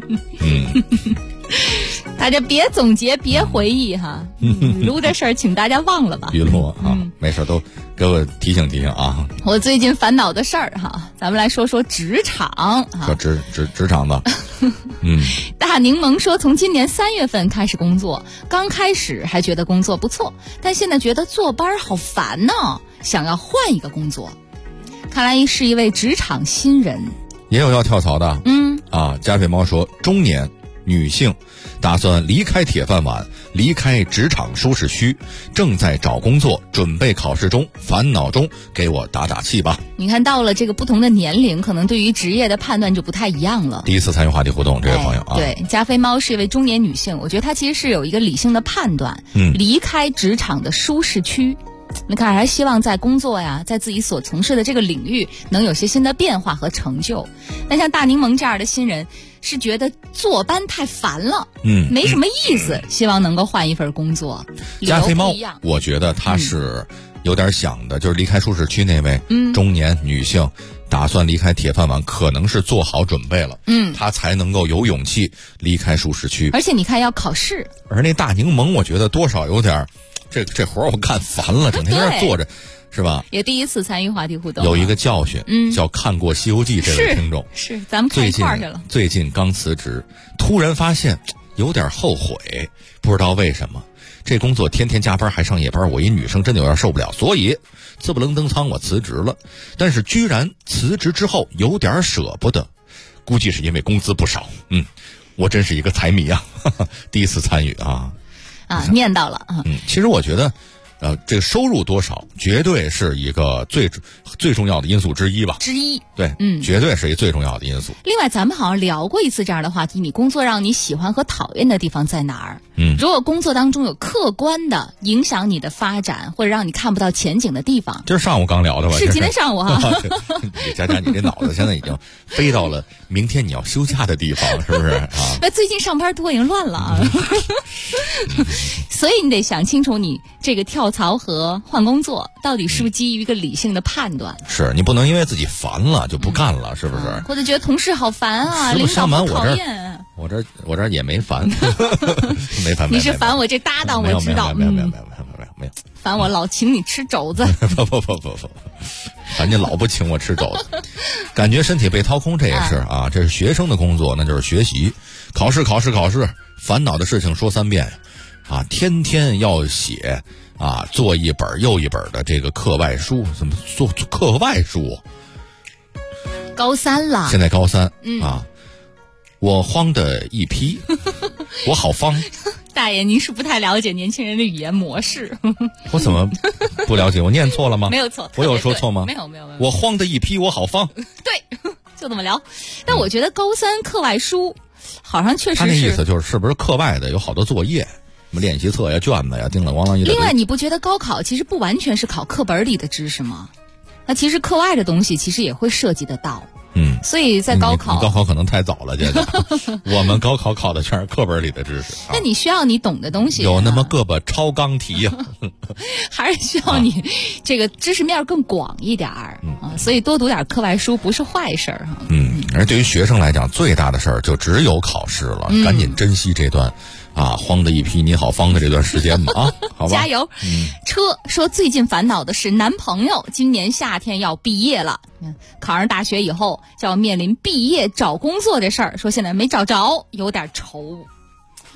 大家别总结，别回忆哈，撸的事儿请大家忘了吧。 娱乐啊，没事都给我提醒提醒啊。 我最近烦恼的事儿哈，咱们来说说职场。 说职场的。 大柠檬说，从今年3月份开始工作，刚开始还觉得工作不错，但现在觉得坐班好烦呢，想要换一个工作。看来是一位职场新人。 也有要跳槽的。加菲猫说，中年女性打算离开铁饭碗，离开职场舒适区，正在找工作，准备考试中，烦恼中，给我打打气吧。 你看到了这个不同的年龄，可能对于职业的判断就不太一样了。 第一次参与话题互动，这位朋友啊， 对，加菲猫是一位中年女性，我觉得她其实是有一个理性的判断，离开职场的舒适区。你看，还希望在工作呀，在自己所从事的这个领域能有些新的变化和成就。但像大柠檬这样的新人，是觉得坐班太烦了，没什么意思，希望能够换一份工作。 加菲猫，我觉得他是有点想的，就是离开舒适区那位中年女性，打算离开铁饭碗，可能是做好准备了，他才能够有勇气离开舒适区。 而且你看要考试， 而那大柠檬，我觉得多少有点。这活我干烦了，整天在那坐着，是吧？ 也第一次参与话题互动， 有一个教训，叫看过《西游记》这位听众是咱们看一块儿去了。 最近刚辞职，突然发现有点后悔，不知道为什么。这工作天天加班还上夜班，我一女生真的有点受不了，所以自不楞登仓我辞职了。但是居然辞职之后有点舍不得，估计是因为工资不少。我真是一个财迷啊，第一次参与啊。 念到了啊。 其实我觉得，这个收入多少绝对是一个最重要的因素之一吧。对，绝对是一个最重要的因素。 另外，咱们好像聊过一次这样的话题，你工作让你喜欢和讨厌的地方在哪儿？如果工作当中有客观的影响你的发展，或者让你看不到前景的地方， 今儿上午刚聊的吧？ 是今天上午哈。 佳佳，你这脑子现在已经飞到了明天你要休假的地方，是不是啊？ 最近上班多已经乱了啊。所以你得想清楚，你这个跳槽和换工作到底是不是基于一个理性的判断？ 是你不能因为自己烦了就不干了，是不是？ 或者觉得同事好烦啊，领导好讨厌。 我这也没烦，没烦。 你是烦我这搭档，我知道。 没有。 烦我老请你吃肘子。 不，烦你老不请我吃肘子，感觉身体被掏空，这也是啊。这是学生的工作，那就是学习，考试，烦恼的事情说3遍。天天要写做一本又一本的这个课外书，怎么做课外书？ 高3了， 现在高3我慌的一批，我好慌。 大爷，您是不太了解年轻人的语言模式。 我怎么不了解？我念错了吗？ 没有错， 我有说错吗？ 没有。 我慌的一批，我好慌。 对，就这么聊。但我觉得高3课外书好像确实是。 他那意思是不是课外的有好多作业？什么练习册呀、卷子呀，叮了咣啷一堆。 另外，你不觉得高考其实不完全是考课本里的知识吗？那其实课外的东西其实也会涉及得到。所以在高考， 你高考可能太早了，姐姐。我们高考考的全是课本里的知识。 那你需要你懂的东西， 有那么个把超纲题呀， 还是需要你这个知识面更广一点儿所以多读点课外书不是坏事哈。 而对于学生来讲，最大的事儿就只有考试了，赶紧珍惜这段慌的一批你好慌的这段时间吧好吧， 加油。车说最近烦恼的是男朋友今年夏天要毕业了，考上大学以后就要面临毕业找工作这事儿，说现在没找着，有点愁。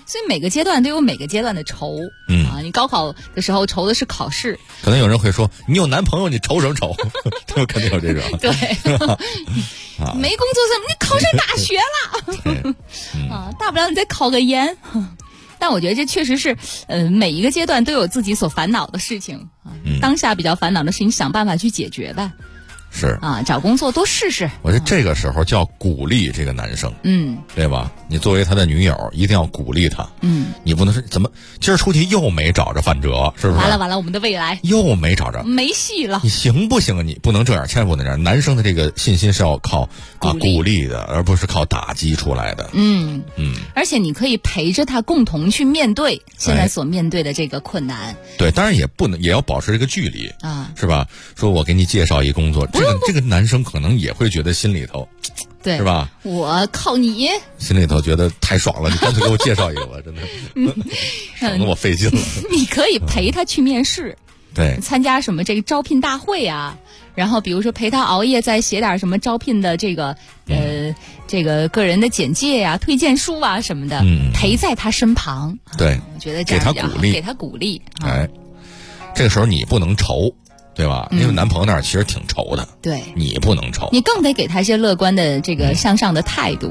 所以每个阶段都有每个阶段的愁。你高考的时候愁的是考试， 可能有人会说你有男朋友你愁什么愁？就肯定有这种。 对，没工作怎么你考上大学了？大不了你再考个研。但我觉得这确实是，每一个阶段都有自己所烦恼的事情当下比较烦恼的事情，想办法去解决呗。 是找工作多试试。 我觉得这个时候就要鼓励这个男生，对吧？你作为他的女友，一定要鼓励他，你不能说怎么今儿出去又没找着范哲，是不是？ 完了，我们的未来又没找着， 没戏了。 你行不行啊？你不能这样，千万不能这样。男生的这个信心是要靠鼓励的，而不是靠打击出来的。 而且你可以陪着他共同去面对现在所面对的这个困难。 对，当然也要保持这个距离是吧？说我给你介绍一工作，这个男生可能也会觉得心里头， 对， 是吧？ 我靠你， 心里头觉得太爽了，你干脆给我介绍一个吧，真的，省得我费劲了。 你可以陪他去面试， 对， 参加什么这个招聘大会啊，然后比如说陪他熬夜再写点什么招聘的这个这个个人的简介呀、推荐书啊什么的，陪在他身旁。 对， 我觉得这样给他鼓励。 这个时候你不能愁。对吧？因为男朋友那儿其实挺愁的， 对， 你不能愁， 你更得给他一些乐观的这个向上的态度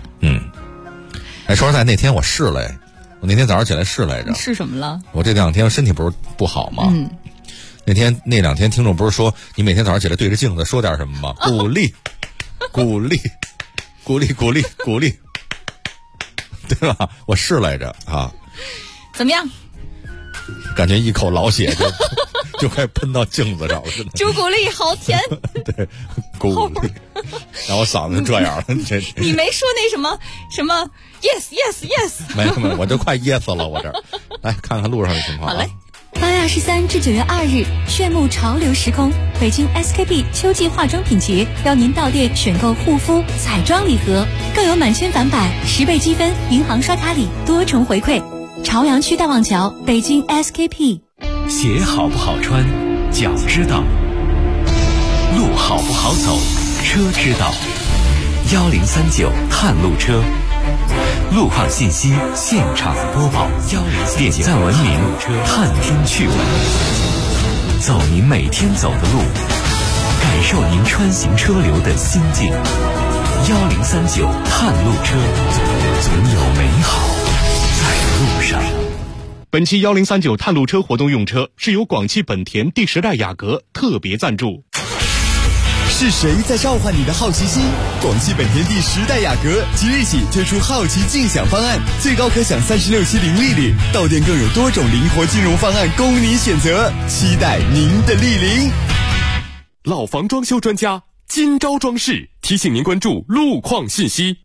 说实在，那天我试了，我那天早上起来试来着。 试什么了？ 我这2天身体不好嘛，那2天听众不是说你每天早上起来对着镜子说点什么吗？鼓励，鼓励，鼓励，鼓励，鼓励，对吧？我试来着怎么样？ 感觉一口老血就快喷到镜子上了，真的。 朱古力好甜。 对，鼓励，然后我嗓子就这样了。 你没说那什么 yes yes yes？ 没有，我就快噎死了，我这儿。来看看路上的情况。 好嘞。 8月23至9月2日，炫目潮流时空，北京 SKP 秋季化妆品节邀您到店选购护肤、彩妆礼盒，更有满千返百、10倍积分、银行刷卡礼多重回馈。朝阳区大望桥，北京 SKP。 鞋好不好穿，脚知道；路好不好走，车知道。1039探路车，路况信息现场播报，点赞文明，探听趣闻，走您每天走的路，感受您穿行车流的心境。1039探路车，总有美好在路上。 本期1039探路车活动用车是由广汽本田第10代雅阁特别赞助。 是谁在召唤你的好奇心？广汽本田第10代雅阁即日起推出好奇竞享方案，最高可享36期零利率，到店更有多种灵活金融方案供你选择，期待您的莅临。 老房装修专家金招装饰提醒您关注路况信息。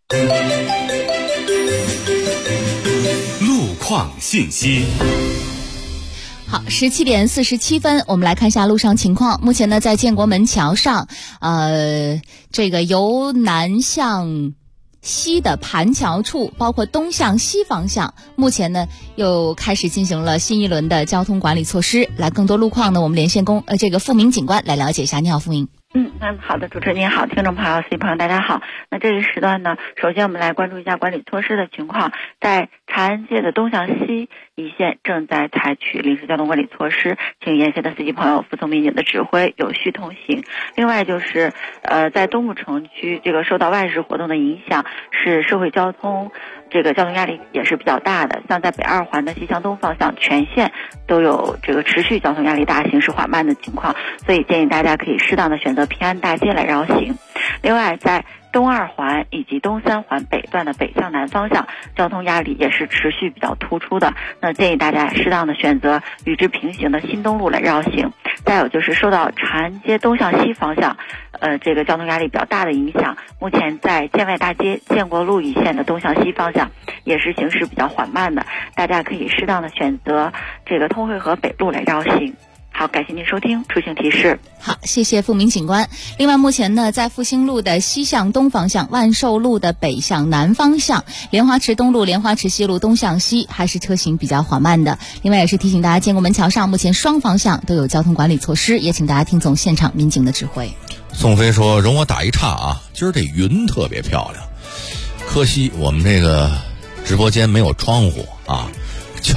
路况信息。 好，17点47分，我们来看一下路上情况。目前呢，在建国门桥上，这个由南向西的盘桥处，包括东向西方向，目前呢又开始进行了新一轮的交通管理措施。来，更多路况呢，我们连线这个付明警官来了解一下。你好，付明。 好的，主持人您好，听众朋友、司机朋友大家好。那这一时段呢，首先我们来关注一下管理措施的情况。在长安街的东向西一线正在采取临时交通管理措施，请沿线的司机朋友服从民警的指挥，有序通行。另外就是在东部城区这个受到外事活动的影响，是社会交通这个交通压力也是比较大的，像在北2环的西向东方向全线都有这个持续交通压力大、行驶缓慢的情况，所以建议大家可以适当的选择平安大街来绕行。另外在东2环以及东3环北段的北向南方向，交通压力也是持续比较突出的，那建议大家适当的选择与之平行的新东路来绕行。再有就是受到长安街东向西方向这个交通压力比较大的影响，目前在建外大街建国路一线的东向西方向也是行驶比较缓慢的，大家可以适当的选择这个通惠河北路来绕行。好，感谢您收听出行提示。 好，谢谢付明警官。另外，目前呢，在复兴路的西向东方向、万寿路的北向南方向、莲花池东路、莲花池西路东向西，还是车行比较缓慢的。另外，也是提醒大家，建国门桥上目前双方向都有交通管理措施，也请大家听从现场民警的指挥。 宋飞说：“容我打一岔啊，今儿这云特别漂亮，可惜我们这个直播间没有窗户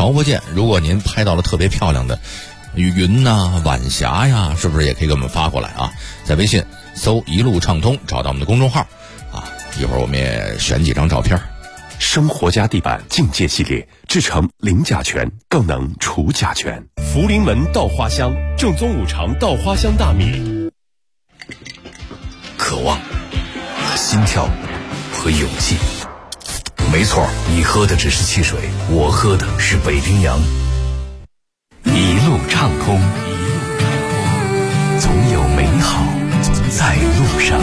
瞧不见。如果您拍到了特别漂亮的云呐、晚霞呀，是不是也可以给我们发过来啊？在微信搜一路畅通，找到我们的公众号啊，一会儿我们也选几张照片。 生活家地板境界系列制成零甲醛，更能除甲醛。福临门稻花香正宗五常稻花香大米。 渴望和心跳和勇气，没错，你喝的只是汽水，我喝的是北冰洋。 一路畅通，总有美好在路上，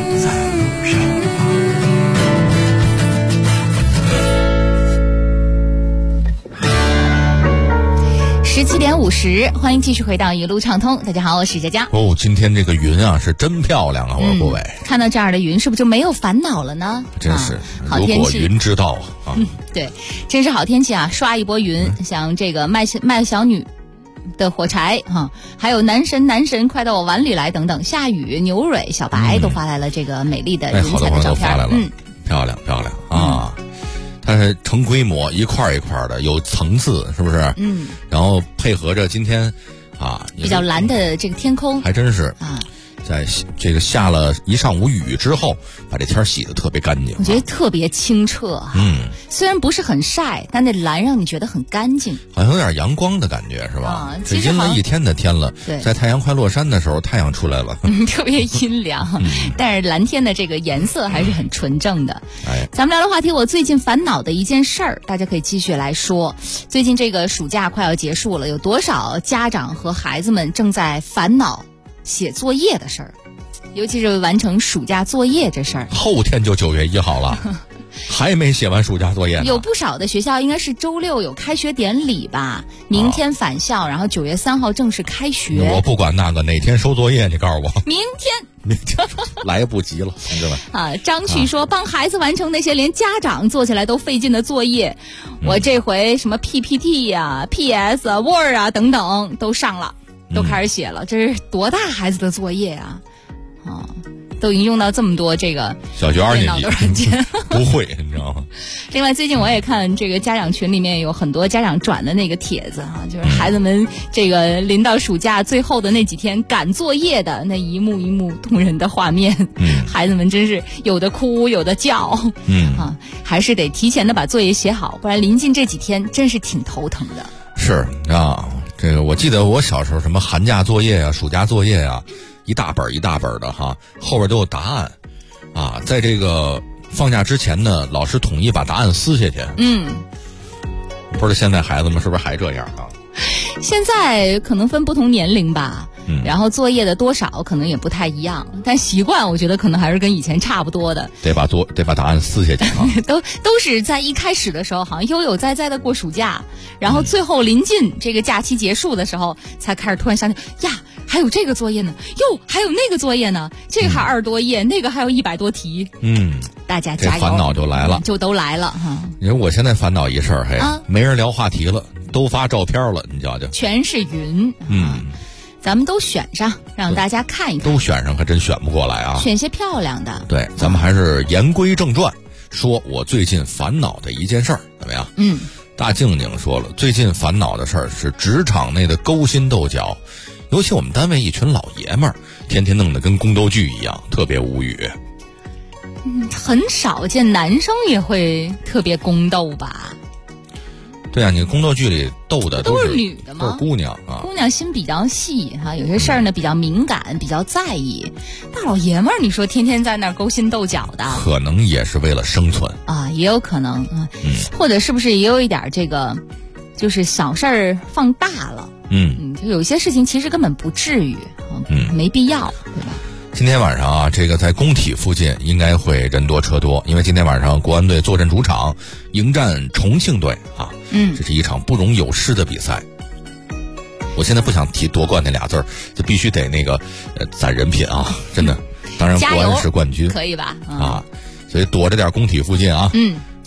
17点50，欢迎继续回到一路畅通。大家好，我是佳佳。 哦，今天这个云啊是真漂亮啊，我说各位， 看到这样的云，是不是就没有烦恼了呢？ 真是， 好天气， 如果云知道啊， 对，真是好天气啊！刷一波云，像这个卖小女的火柴哈，还有男神快到我碗里来等等，下雨、牛蕊、小白都发来了这个美丽的云彩的照片， 漂亮啊！它是成规模，一块一块的，有层次，是不是？然后配合着今天啊比较蓝的这个天空， 还真是啊。在这个下了一上午雨之后，把这天洗得特别干净， 我觉得特别清澈啊。虽然不是很晒，但那蓝让你觉得很干净， 好像有点阳光的感觉，是吧？ 其实阴了一天的天了，在太阳快落山的时候，太阳出来了， 特别阴凉。但是蓝天的这个颜色还是很纯正的。咱们聊的话题，我最近烦恼的一件事儿，大家可以继续来说。最近这个暑假快要结束了，有多少家长和孩子们正在烦恼写作业的事儿，尤其是完成暑假作业这事儿。 后天就9月1号了，还没写完暑假作业呢。 有不少的学校应该是周6有开学典礼吧，明天返校，然后9月3号正式开学。 我不管那个哪天收作业，你告诉我。 明天来不及了，同志们啊！张旭说，帮孩子完成那些连家长做起来都费劲的作业，我这回什么 PPT 呀、PS 啊、Word 啊等等都上了。都开始写了，这是多大孩子的作业啊！都已经用到这么多这个小学2年级电脑的软件， 不会，你知道吗？ 另外，最近我也看这个家长群里面有很多家长转的那个帖子啊，就是孩子们这个临到暑假最后的那几天赶作业的那一幕一幕动人的画面，孩子们真是有的哭有的叫，还是得提前的把作业写好，不然临近这几天真是挺头疼的。 是啊。这个我记得我小时候什么寒假作业啊、暑假作业啊，一大本一大本的哈，后边都有答案，啊，在这个放假之前呢，老师统一把答案撕下去。不知道现在孩子们是不是还这样啊？ 现在可能分不同年龄吧，然后作业的多少可能也不太一样，但习惯我觉得可能还是跟以前差不多的。 得把答案撕下去啊！ 都是在一开始的时候好像悠悠哉哉的过暑假，然后最后临近这个假期结束的时候，才开始突然想起呀，还有这个作业呢，哟，还有那个作业呢，这个还20多页，那个还有100多题。大家加油， 这烦恼就来了， 就都来了哈。 你说我现在烦恼一事儿，没人聊话题了，都发照片了，你瞧瞧， 全是云。咱们都选上，让大家看一看。 都选上，可真选不过来啊！ 选些漂亮的。 对，咱们还是言归正传，说我最近烦恼的一件事儿，怎么样？大静静说了，最近烦恼的事儿是职场内的勾心斗角，尤其我们单位一群老爷们儿，天天弄得跟宫斗剧一样，特别无语。 很少见男生也会特别宫斗吧？ 对啊，你宫斗剧里斗的都是女的吗？ 都是姑娘啊， 姑娘心比较细哈，有些事儿呢比较敏感，比较在意。大老爷们儿，你说天天在那儿勾心斗角的， 可能也是为了生存啊，也有可能啊，或者是不是也有一点这个，就是小事儿放大了，就有些事情其实根本不至于，没必要，对吧？ 今天晚上啊，这个在工体附近应该会人多车多，因为今天晚上国安队坐镇主场迎战重庆队啊，这是一场不容有失的比赛。我现在不想提夺冠那俩字儿，就必须得那个攒人品啊，真的。当然国安是冠军， 可以吧？ 啊，所以躲着点工体附近啊。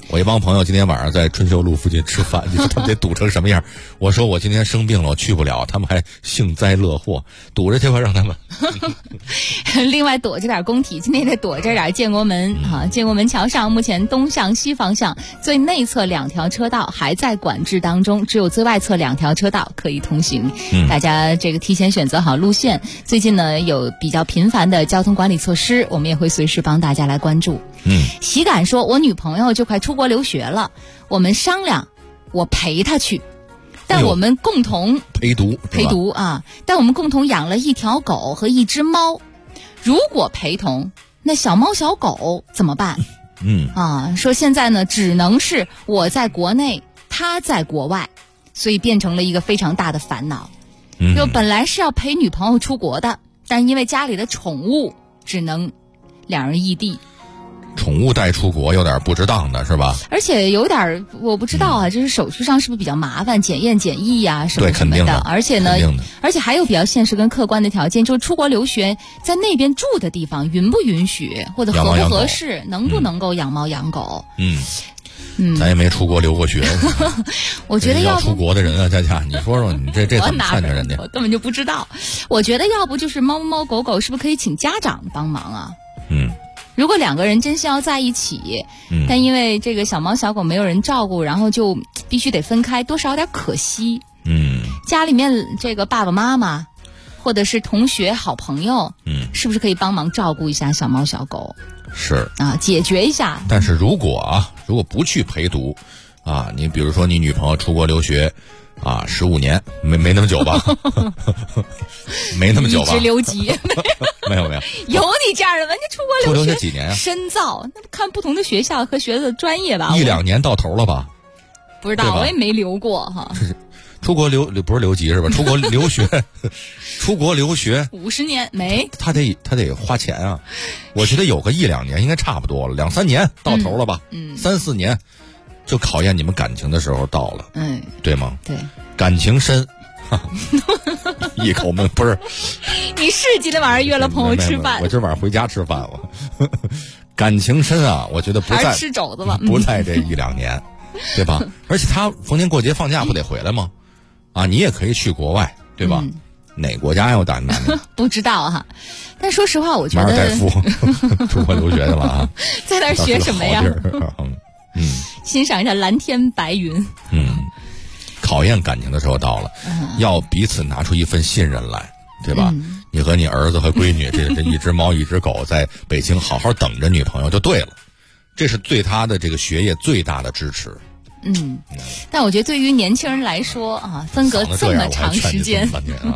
我一帮朋友今天晚上在春秀路附近吃饭，你说他们得堵成什么样？我说我今天生病了，我去不了，他们还幸灾乐祸，堵着去吧，让他们。 另外躲着点工体，今天也得躲着点建国门啊。建国门桥上目前东向西方向最内侧2条车道还在管制当中，只有最外侧2条车道可以通行。大家这个提前选择好路线。最近呢有比较频繁的交通管理措施，我们也会随时帮大家来关注。喜感说，我女朋友就快出国留学了，我们商量我陪她去，但我们共同陪读啊，但我们共同养了1条狗和1只猫。如果陪同，那小猫小狗怎么办？说现在呢只能是我在国内，他在国外，所以变成了一个非常大的烦恼。就本来是要陪女朋友出国的，但因为家里的宠物只能2人异地。 宠物带出国有点不值当的是吧？ 而且有点我不知道啊，就是手续上是不是比较麻烦，检验检疫呀什么什么的。而且呢，而且还有比较现实跟客观的条件，就是出国留学在那边住的地方允不允许，或者合不合适，能不能够养猫养狗？ 咱也没出国留过学。 我觉得要出国的人啊，佳佳，你说说你这怎么看着人家？ 我根本就不知道。我觉得要不就是猫猫狗狗是不是可以请家长帮忙啊？如果2个人真是要在一起，但因为这个小猫小狗没有人照顾，然后就必须得分开，多少有点可惜。家里面这个爸爸妈妈或者是同学好朋友，是不是可以帮忙照顾一下小猫小狗？ 是啊，解决一下。 但是如果不去陪读啊，你比如说你女朋友出国留学啊，15年没那么久吧？没那么久吧？ 一直留级。 没有有你这样的吗？你出国留学几年啊？ 深造，那看不同的学校和学的专业吧。 1、2年到头了吧？ 不知道，我也没留过哈。 出国不是留级是吧？出国留学，出国留学 50年没？ 他得花钱啊。我觉得有个1、2年应该差不多了，2、3年到头了吧？3、4年就考验你们感情的时候到了。对吗？ 对， 感情深。一口闷不是？ 你是今天晚上约了朋友吃饭？ 我今晚上回家吃饭了。感情深啊，我觉得不在吃肘子吧， 不在这1、2年，对吧？而且他逢年过节放假不得回来吗？啊，你也可以去国外，对吧？哪国家有胆难的？ 不知道哈。但说实话，我觉得马尔代夫出国留学的了啊， 在那儿学什么呀？欣赏一下蓝天白云。 考验感情的时候到了，要彼此拿出一份信任来，对吧？你和你儿子和闺女，这1只猫1只狗在北京好好等着女朋友就对了，这是对他的这个学业最大的支持。 但我觉得对于年轻人来说啊，分隔这么长时间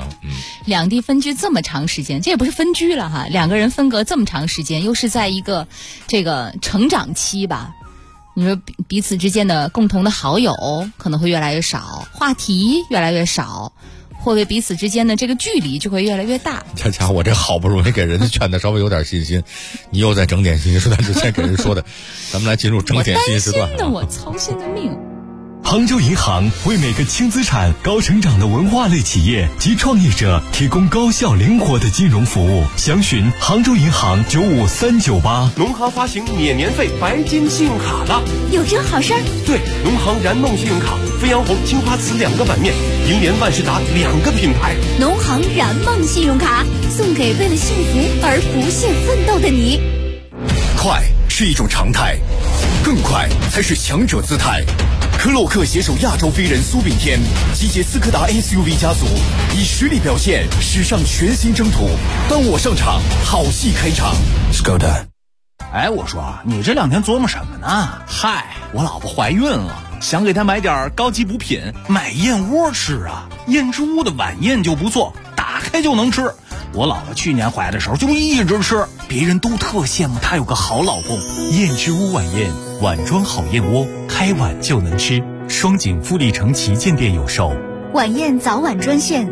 ，2地分居这么长时间，这也不是分居了哈，2个人分隔这么长时间，又是在一个这个成长期吧。你说彼此之间的共同的好友可能会越来越少，话题越来越少，会不会彼此之间的这个距离就会越来越大？ 佳佳，我这好不容易给人家劝的稍微有点信心，你又在整点信息时段之前给人说的，咱们来进入整点信息时段。 我操心的命。 杭州银行为每个轻资产、高成长的文化类企业及创业者提供高效灵活的金融服务。详询杭州银行95398。 农行发行免年费白金信用卡了， 有这好事儿？ 对，农行燃梦信用卡，飞扬红、青花瓷2个版面，银联万事达2个品牌。 农行燃梦信用卡送给为了幸福而不懈奋斗的你。 快是一种常态，更快才是强者姿态。科洛克携手亚洲飞人苏炳添，集结斯柯达 SUV 家族，以实力表现史上全新征途。当我上场，好戏开场。Skoda。 哎，我说你这2天琢磨什么呢？嗨，我老婆怀孕了，想给她买点高级补品，买燕窝吃啊。燕之屋的晚宴就不错，打开就能吃。我老婆去年怀的时候就一直吃，别人都特羡慕她有个好老公。 燕之屋晚宴，碗装好燕窝，开碗就能吃。双井富力城旗舰店有售。 晚宴早晚专线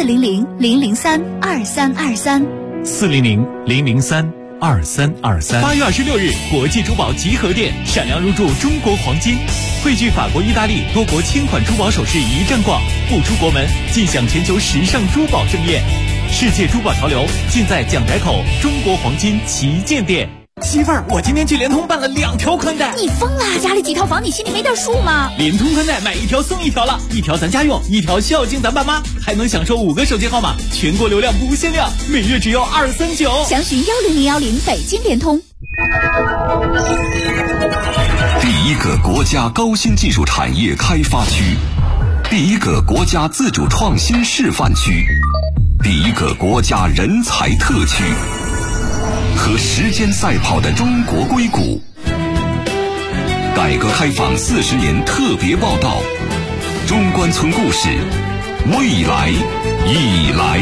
400-003-2323，400-003-2323。8月26日，国际珠宝集合店闪亮入驻中国黄金，汇聚法国、意大利多国千款珠宝首饰一站逛，不出国门尽享全球时尚珠宝盛宴。世界珠宝潮流尽在蒋宅口中国黄金旗舰店。 媳妇儿，我今天去联通办了2条宽带。 你疯了？家里几套房，你心里没点数吗？ 联通宽带买1条送1条了，1条咱家用，1条孝敬咱爸妈，还能享受5个手机号码，全国流量不限量，每月只要239。 详询10010北京联通。 第一个国家高新技术产业开发区，第一个国家自主创新示范区，第一个国家人才特区。和时间赛跑的中国硅谷，改革开放40年特别报道，中关村故事，未来已来。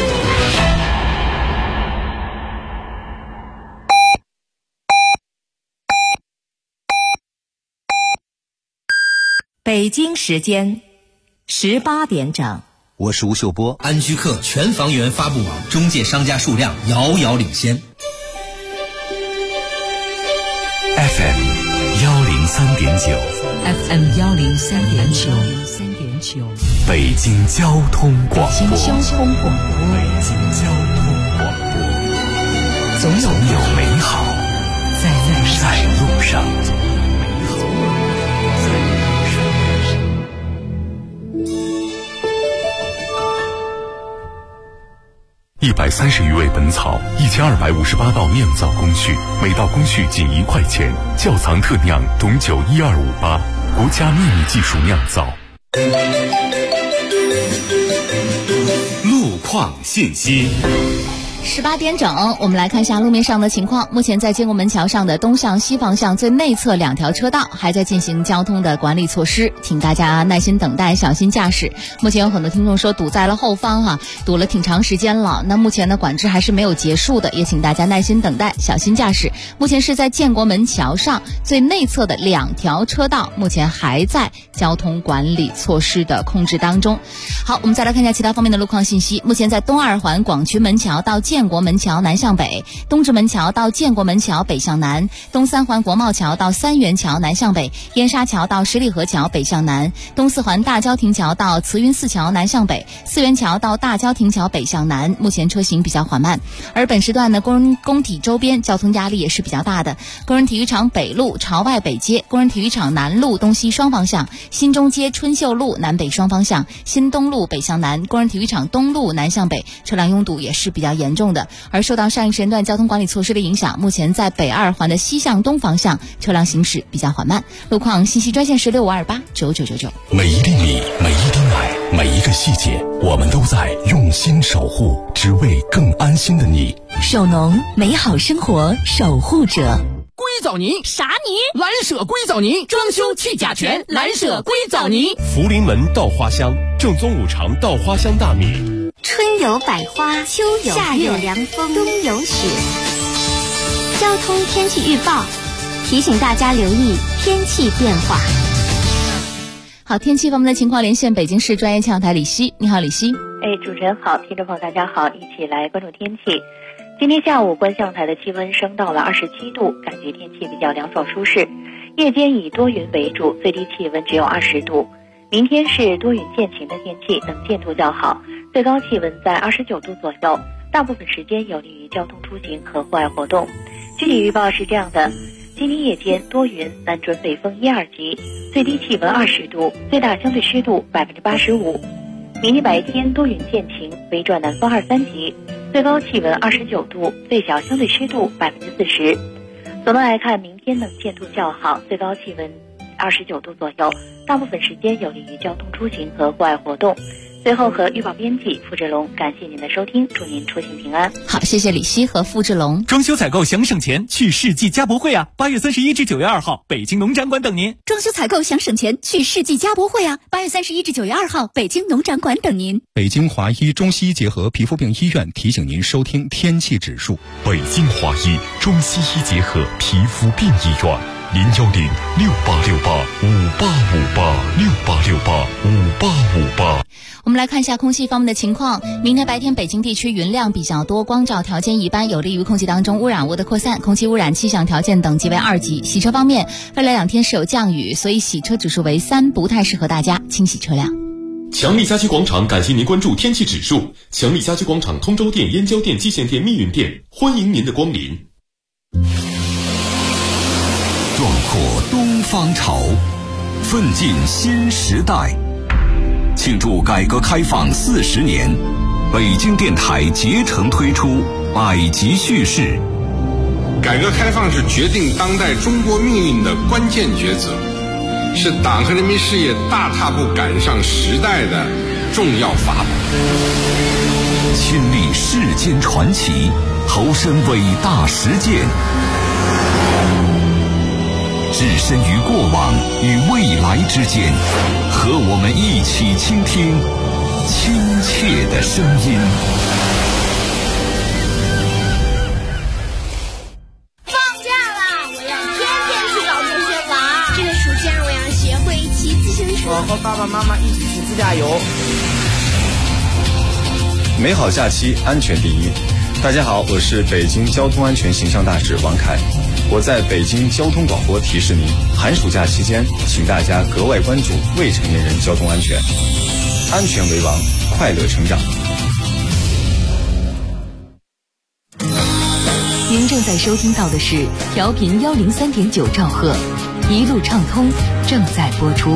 北京时间18点整。 我是吴秀波。安居客全房源发布网中介商家数量遥遥领先。 FM 103.9 FM 103.9 北京交通广播。 北京交通广播。总有美好在路上。 130余味本草，1258道酿造工序，每道工序仅1块钱。窖藏特酿董酒12588，国家秘密技术酿造。 路况信息。 18点整，我们来看一下路面上的情况。目前在建国门桥上的东向西方向最内侧2条车道还在进行交通的管理措施，请大家耐心等待，小心驾驶。目前有很多听众说堵在了后方堵了挺长时间了。那目前的管制还是没有结束的，也请大家耐心等待，小心驾驶。目前是在建国门桥上最内侧的2条车道，目前还在交通管理措施的控制当中。好，我们再来看一下其他方面的路况信息。目前在东2环广渠门桥到建国门桥南向北，东直门桥到建国门桥北向南，东3环国贸桥到三元桥南向北，燕沙桥到十里河桥北向南，东4环大郊亭桥到慈云寺桥南向北，四元桥到大郊亭桥北向南，目前车行比较缓慢。而本时段呢，工体周边交通压力也是比较大的。工人体育场北路朝外北街，工人体育场南路东西双方向，新中街春秀路南北双方向，新东路北向南，工人体育场东路南向北，车辆拥堵也是比较严重的。而受到上一时间段交通管理措施的影响，目前在北2环的西向东方向车辆行驶比较缓慢。路况信息专线是65289999。 每一粒米，每一滴奶，每一个细节，我们都在用心守护，只为更安心的你。 首农，美好生活守护者。 硅藻泥啥泥？ 蓝舍硅藻泥，装修去甲醛，蓝舍硅藻泥。 福临门稻花香，正宗5常稻花香大米。 春有百花，秋有夏有凉风，冬有雪。交通天气预报提醒大家留意天气变化。 好，天气方面的情况，连线北京市专业气象台李希。你好，李希。 主持人好，听众朋友大家好，一起来关注天气。今天下午观象台的气温升到了27度，感觉天气比较凉爽舒适。夜间以多云为主，最低气温只有20度。明天是多云见晴的天气，能见度较好，最高气温在29度左右，大部分时间有利于交通出行和户外活动。具体预报是这样的：今天夜间多云，南转北风1、2级，最低气温20度，最大相对湿度85%。明天白天多云见晴，微转南风2、3级，最高气温29度，最小相对湿度40%。总的来看，明天能见度较好，最高气温29度左右，大部分时间有利于交通出行和户外活动。最后和预报编辑付志龙，感谢您的收听，祝您出行平安。 好，谢谢李希和付志龙。 装修采购想省钱，去世纪家博会8月31至9月2号，北京农展馆等您。 装修采购想省钱，去世纪家博会8月31至9月2号，北京农展馆等您。 北京华医中西医结合皮肤病医院提醒您收听天气指数。 北京华医中西医结合皮肤病医院，0106868585858，68685858。 我们来看一下空气方面的情况。明天白天北京地区云量比较多，光照条件一般，有利于空气当中污染物的扩散，空气污染气象条件等级为2级。洗车方面，未来2天是有降雨，所以洗车指数为3，不太适合大家清洗车辆。 强力家居广场感谢您关注天气指数。强力家居广场通州店、燕郊店、蓟县店、密云店，欢迎您的光临。 拓东方潮，奋进新时代。庆祝改革开放40年，北京电台竭诚推出百集叙事。 改革开放是决定当代中国命运的关键抉择，是党和人民事业大踏步赶上时代的重要法宝。 亲历世间传奇，投身伟大实践，置身于过往与未来之间，和我们一起倾听亲切的声音。 放假啦！我要天天去找同学玩。这个暑假我要学会骑自行车。 我和爸爸妈妈一起去自驾游。 美好假期，安全第一。大家好，我是北京交通安全形象大使王凯。我在北京交通广播提示您，寒暑假期间，请大家格外关注未成年人交通安全，安全为王，快乐成长。 您正在收听到的是调频103.9兆赫，一路畅通正在播出。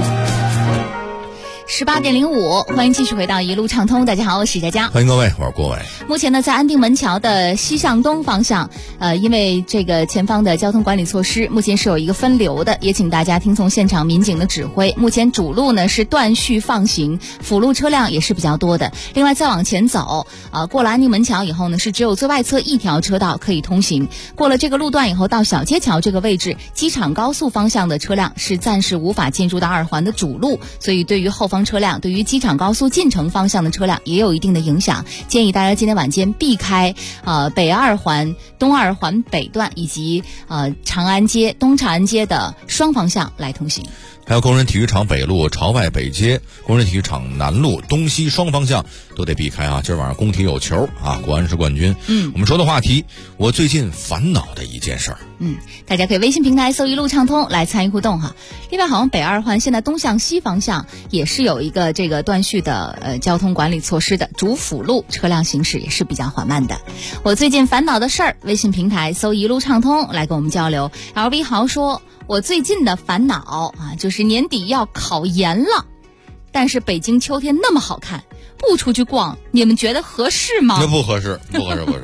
18:05，欢迎继续回到一路畅通。大家好，我是佳佳。 欢迎各位，我是郭伟。 目前呢，在安定门桥的西向东方向，因为这个前方的交通管理措施，目前是有一个分流的，也请大家听从现场民警的指挥。目前主路呢是断续放行，辅路车辆也是比较多的。另外再往前走，过了安定门桥以后呢，是只有最外侧一条车道可以通行。过了这个路段以后，到小街桥这个位置，机场高速方向的车辆是暂时无法进入到二环的主路，所以对于后方车辆，对于机场高速进城方向的车辆也有一定的影响。建议大家今天晚间避开北二环、东二环北段以及长安街、东长安街的双方向来通行。 还有工人体育场北路、朝外北街、工人体育场南路东西双方向都得避开啊！今儿晚上工体有球啊，国安是冠军。我们说的话题，我最近烦恼的一件事儿。 大家可以微信平台搜一路畅通来参与互动哈。另外，好像北二环现在东向西方向也是有一个这个断续的交通管理措施的，主辅路车辆行驶也是比较缓慢的。我最近烦恼的事儿，微信平台搜一路畅通来跟我们交流。LV 豪说，我最近的烦恼啊，就是年底要考研了，但是北京秋天那么好看，不出去逛，你们觉得合适吗？ 那不合适，不合适。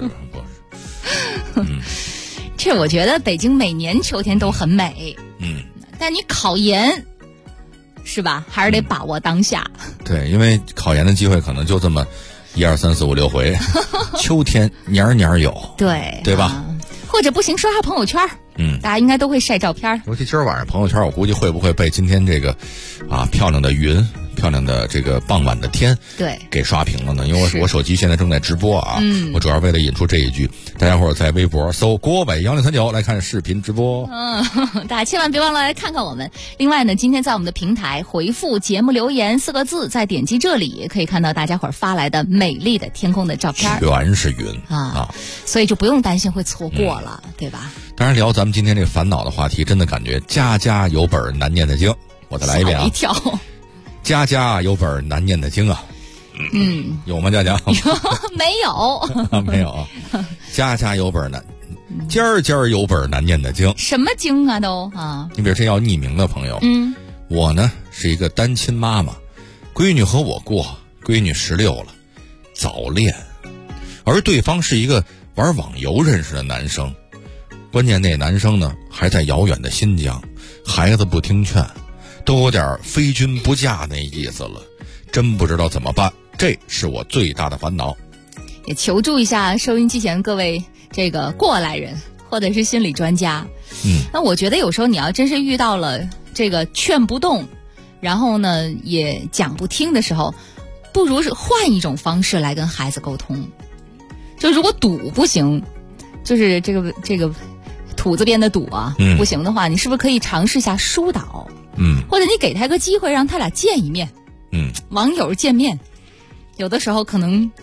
这我觉得北京每年秋天都很美，但你考研是吧，还是得把握当下。 对，因为考研的机会可能就这么1、2、3、4、5、6回，秋天年年有，对吧？ 或者不行，刷下朋友圈。大家应该都会晒照片。 尤其今儿晚上朋友圈，我估计会不会被今天这个漂亮的云、漂亮的这个傍晚的天给刷屏了呢？因为我手机现在正在直播啊，我主要为了引出这一句，大家伙儿在微博搜郭伟1039来看视频直播。 大家千万别忘了来看看我们。另外呢，今天在我们的平台回复节目留言4个字，再点击这里可以看到大家伙儿发来的美丽的天空的照片， 全是云所以就不用担心会错过了，对吧？ 当然聊咱们今天这个烦恼的话题，真的感觉家家有本难念的经。我再来一遍啊！ 吓一跳， 家家有本难念的经啊。有吗？家家没有， 没有啊。家家有本家家有本难念的经。 什么经啊都啊？ 你比如这要匿名的朋友，我呢是一个单亲妈妈，闺女和我过，闺女16了，早恋，而对方是一个玩网游认识的男生。关键那男生呢还在遥远的新疆，孩子不听劝，都有点非君不嫁那意思了，真不知道怎么办，这是我最大的烦恼。 也求助一下收音机前各位这个过来人或者是心理专家。那我觉得有时候你要真是遇到了这个劝不动，然后呢也讲不听的时候，不如是换一种方式来跟孩子沟通。就如果赌不行，就是这个土字边的赌啊，不行的话，你是不是可以尝试一下疏导？或者你给他个机会让他俩见一面。网友见面，有的时候可能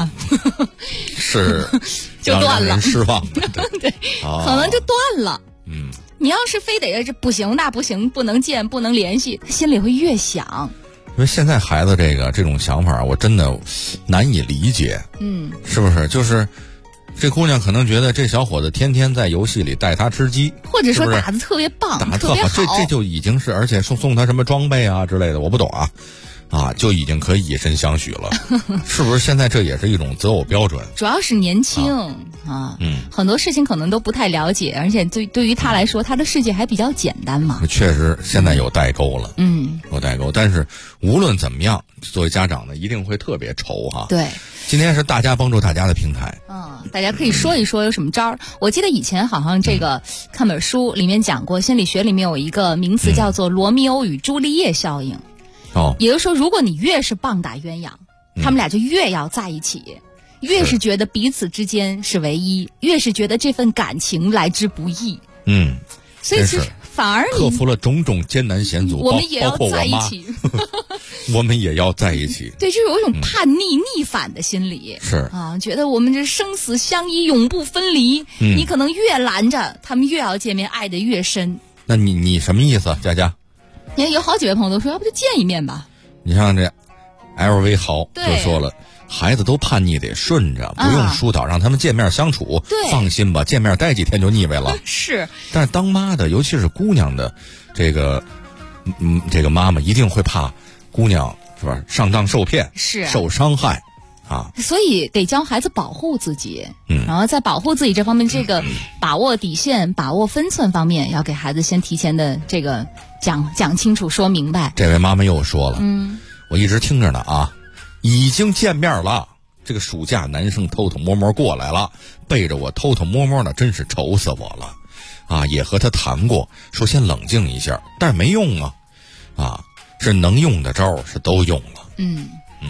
是就断了， 失望对，可能就断了。你要是非得这不行那不行，不能见不能联系，他心里会越想。 因为现在孩子这种想法，我真的难以理解。是不是？就是这姑娘可能觉得这小伙子天天在游戏里带她吃鸡， 或者说打得特别棒， 打得特好， 这就已经是，而且送她什么装备啊之类的，我不懂啊，就已经可以以身相许了，是不是？现在这也是一种择偶标准， 主要是年轻很多事情可能都不太了解，而且对于他来说，他的世界还比较简单嘛。 确实，现在有代沟了，有代沟。但是无论怎么样，作为家长呢，一定会特别愁哈。 对， 今天是大家帮助大家的平台， 大家可以说一说有什么招儿。我记得以前好像这个看本书里面讲过，心理学里面有一个名词叫做罗密欧与朱丽叶效应。也就是说，如果你越是棒打鸳鸯，他们俩就越要在一起，越是觉得彼此之间是唯一，越是觉得这份感情来之不易。所以其实反而克服了种种艰难险阻， 我们也要在一起， 我们也要在一起。 对，就有一种叛逆反的心理， 是觉得我们这生死相依，永不分离。你可能越拦着他们，越要见面，爱得越深。 那你什么意思，佳佳？ 你看有好几位朋友都说，要不就见一面吧。 你像这 LV 豪就说了，孩子都叛逆得顺着，不用疏导，让他们见面相处。放心吧，见面待几天就腻歪了。 是， 但是当妈的，尤其是姑娘的这个妈妈，一定会怕姑娘是吧上当受骗， 是受伤害。 所以得教孩子保护自己，然后在保护自己这方面，这个把握底线、把握分寸方面，要给孩子先提前的这个讲清楚、说明白。 这位妈妈又说了，我一直听着呢已经见面了。这个暑假男生偷偷摸摸过来了，背着我偷偷摸摸的，真是愁死我了也和他谈过，说先冷静一下，但是没用是能用的招是都用了。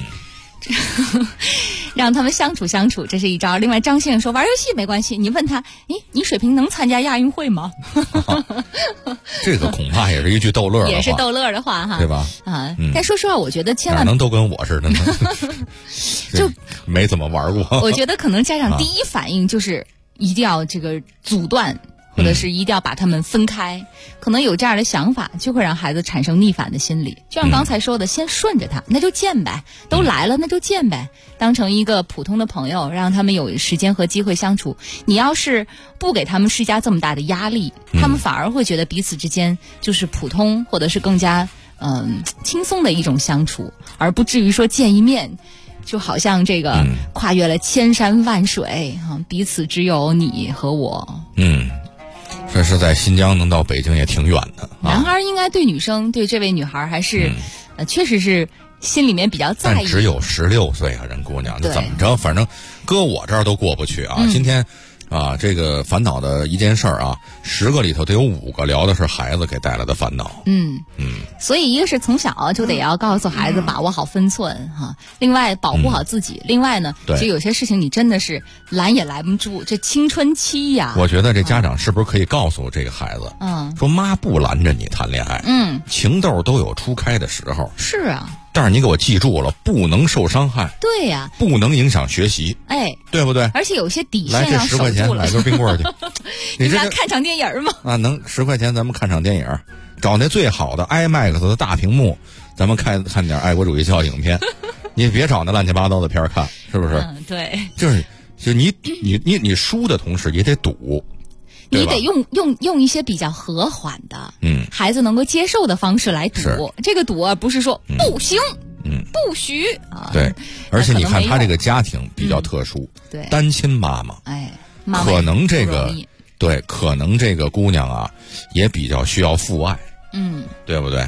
让他们相处，这是一招。另外，张先生说玩游戏没关系，你问他，你水平能参加亚运会吗？ 这个恐怕也是一句逗乐的话， 也是逗乐的话哈， 对吧？ 但说实话，我觉得千万哪能都跟我似的呢，就没怎么玩过。 我觉得可能家长第一反应就是一定要这个阻断。或者是一定要把他们分开，可能有这样的想法，就会让孩子产生逆反的心理。就像刚才说的，先顺着他，那就见呗，都来了那就见呗，当成一个普通的朋友，让他们有时间和机会相处。你要是不给他们施加这么大的压力，他们反而会觉得彼此之间就是普通，或者是更加轻松的一种相处，而不至于说见一面就好像这个跨越了千山万水彼此只有你和我。 这是在新疆，能到北京也挺远的。 男孩应该对女生，对这位女孩还是，确实是心里面比较在意。 但只有16岁人姑娘，那怎么着？反正搁我这儿都过不去今天这个烦恼的一件事儿10个里头得有5个聊的是孩子给带来的烦恼。 所以一个是从小就得要告诉孩子把握好分寸另外保护好自己。另外呢，就有些事情你真的是拦也拦不住，这青春期呀。 我觉得这家长是不是可以告诉这个孩子，说妈不拦着你谈恋爱，情窦都有初开的时候。 是啊。 但是你给我记住了，不能受伤害。 对呀， 不能影响学习。对不对？ 而且有些底线要守住了。 来，这10块钱买根冰棍去。 你俩看场电影吗？ 能10块钱咱们看场电影，找那最好的 IMAX 的大屏幕，咱们看点爱国主义教育影片。你别找那乱七八糟的片看，是不是？ 对。 就你输的同时也得赌。 你得用一些比较和缓的，孩子能够接受的方式来赌。这个赌不是说不行，不许对，而且你看他这个家庭比较特殊， 对， 单亲妈妈，可能这个姑娘也比较需要父爱，对不对？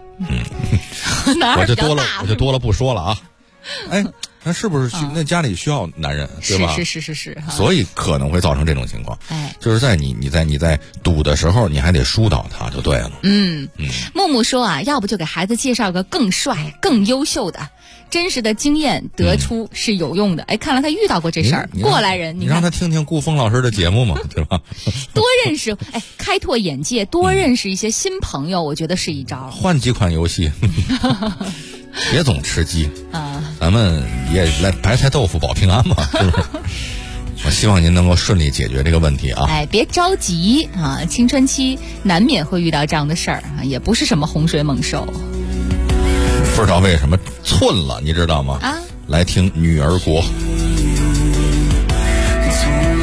我就多了不说了那是不是那家里需要男人，对吧？ 是， 所以可能会造成这种情况。就是在你在赌的时候，你还得疏导他就对了。 木木说要不就给孩子介绍个更帅、更优秀的，真实的经验得出是有用的。看来他遇到过这事儿，过来人， 你让他听听顾峰老师的节目嘛，对吧？ 多认识，开拓眼界，多认识一些新朋友，我觉得是一招。 换几款游戏。别总吃鸡咱们也来白菜豆腐保平安嘛，是不是？我希望您能够顺利解决这个问题别着急青春期难免会遇到这样的事儿也不是什么洪水猛兽。 不知道为什么寸了，你知道吗？来听《女儿国》。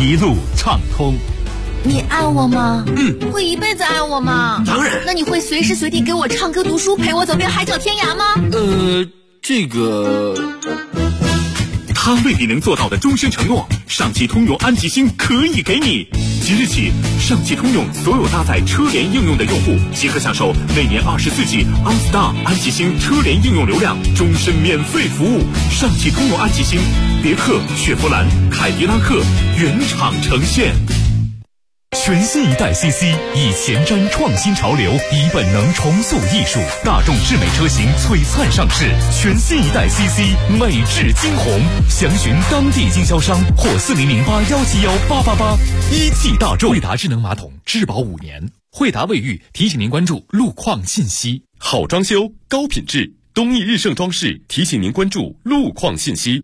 一路畅通。 你爱我吗？会一辈子爱我吗？ 当然。 那你会随时随地给我唱歌读书，陪我走遍海角天涯吗？ 这个。 他未必能做到的终身承诺，上汽通用安吉星可以给你。即日起，上汽通用所有搭载车联应用的用户即可享受每年24G OnStar 安吉星车联应用流量，终身免费服务。上汽通用安吉星，别克、雪佛兰、凯迪拉克原厂呈现。全新一代 CC 以前瞻创新潮流，以本能重塑艺术，大众智美车型璀璨上市。全新一代 CC 美质惊鸿，详询当地经销商或4008171888。一汽大众。 惠达智能马桶质保5年。惠达卫浴提醒您关注路况信息。 好装修高品质，东义日盛装饰提醒您关注路况信息。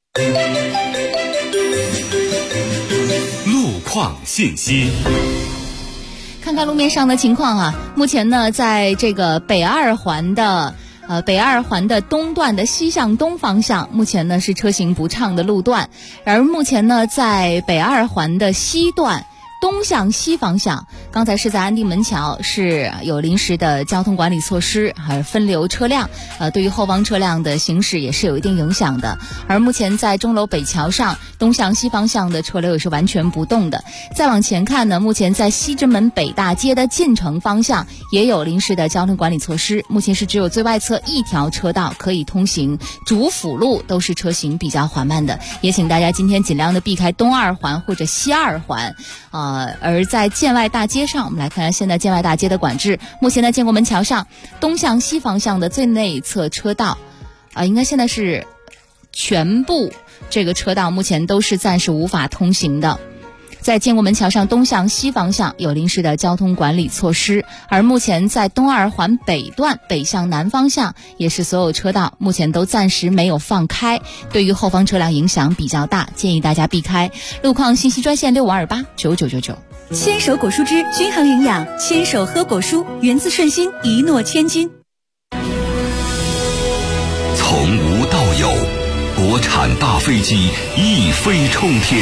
路况信息。 看看路面上的情况啊，目前呢，在这个北二环的东段的西向东方向，目前呢是车行不畅的路段，而目前呢，在北二环的西段东向西方向，刚才是在安定门桥是有临时的交通管理措施，还有分流车辆，对于后方车辆的行驶也是有一定影响的。而目前在钟楼北桥上东向西方向的车流也是完全不动的。再往前看呢，目前在西直门北大街的进城方向也有临时的交通管理措施，目前是只有最外侧一条车道可以通行，主辅路都是车行比较缓慢的，也请大家今天尽量的避开东二环或者西二环。而在建外大街上，我们来看看现在建外大街的管制。目前在建国门桥上东向西方向的最内侧车道应该现在是全部这个车道目前都是暂时无法通行的。在建国门桥上东向西方向有临时的交通管理措施，而目前在东二环北段北向南方向也是所有车道目前都暂时没有放开，对于后方车辆影响比较大，建议大家避开。路况信息专线65289999。 牵手果蔬汁均衡营养，牵手喝果蔬，源自顺心，一诺千金。 从无到有，国产大飞机一飞冲天。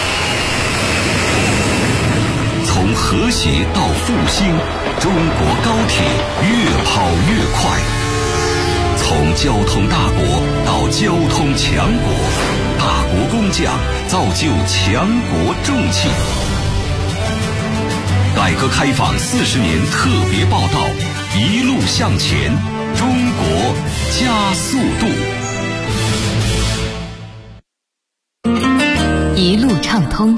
从和谐到复兴，中国高铁越跑越快。从交通大国到交通强国，大国工匠造就强国重器。改革开放40年特别报道，一路向前，中国加速度，一路畅通。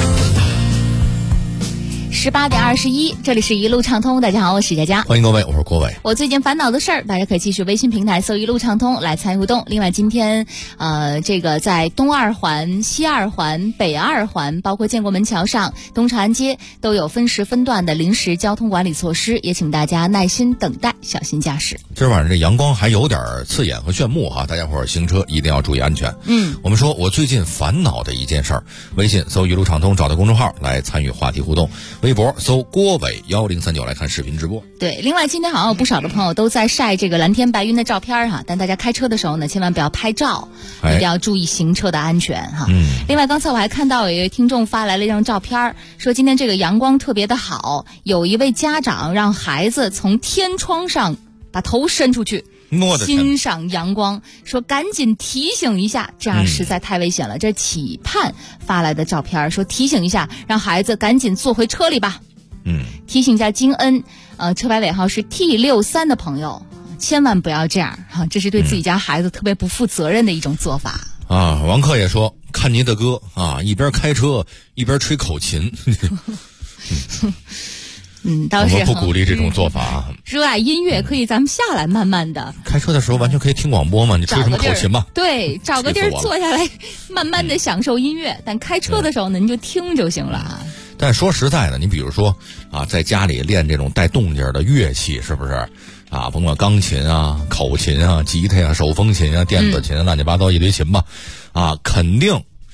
18点21，这里是一路畅通。大家好，我是佳佳， 欢迎各位，我是郭伟。 我最近烦恼的事儿，大家可以继续微信平台搜一路畅通来参与互动。另外，今天这个在东二环、西二环、北二环，包括建国门桥上、东长安街都有分时分段的临时交通管理措施，也请大家耐心等待，小心驾驶。 今儿晚上这阳光还有点刺眼和炫目哈，大家伙儿行车一定要注意安全。我们说我最近烦恼的一件事儿，微信搜一路畅通，找到公众号来参与话题互动。微博搜郭伟1039来看视频直播。 对，另外今天好像有不少的朋友都在晒这个蓝天白云的照片哈，但大家开车的时候呢，千万不要拍照，一定要注意行车的安全哈。另外刚才我还看到有一位听众发来了一张照片，说今天这个阳光特别的好，有一位家长让孩子从天窗上把头伸出去欣赏阳光，说赶紧提醒一下，这样实在太危险了。这启盼发来的照片，说提醒一下，让孩子赶紧坐回车里吧。提醒一下金恩，车牌尾号是 T63 的朋友，千万不要这样哈，这是对自己家孩子特别不负责任的一种做法啊。王克也说，看您的歌啊，一边开车一边吹口琴。 倒是我们不鼓励这种做法啊。 热爱音乐可以咱们下来慢慢的开车的时候完全可以听广播嘛，你吹什么口琴嘛？ 对，找个地儿坐下来慢慢的享受音乐，但开车的时候呢，您就听就行了啊。 但说实在的，你比如说啊，在家里练这种带动静的乐器，是不是啊？甭管钢琴啊、口琴啊、吉他啊、手风琴啊、电子琴啊，乱七八糟一堆琴吧，啊，肯定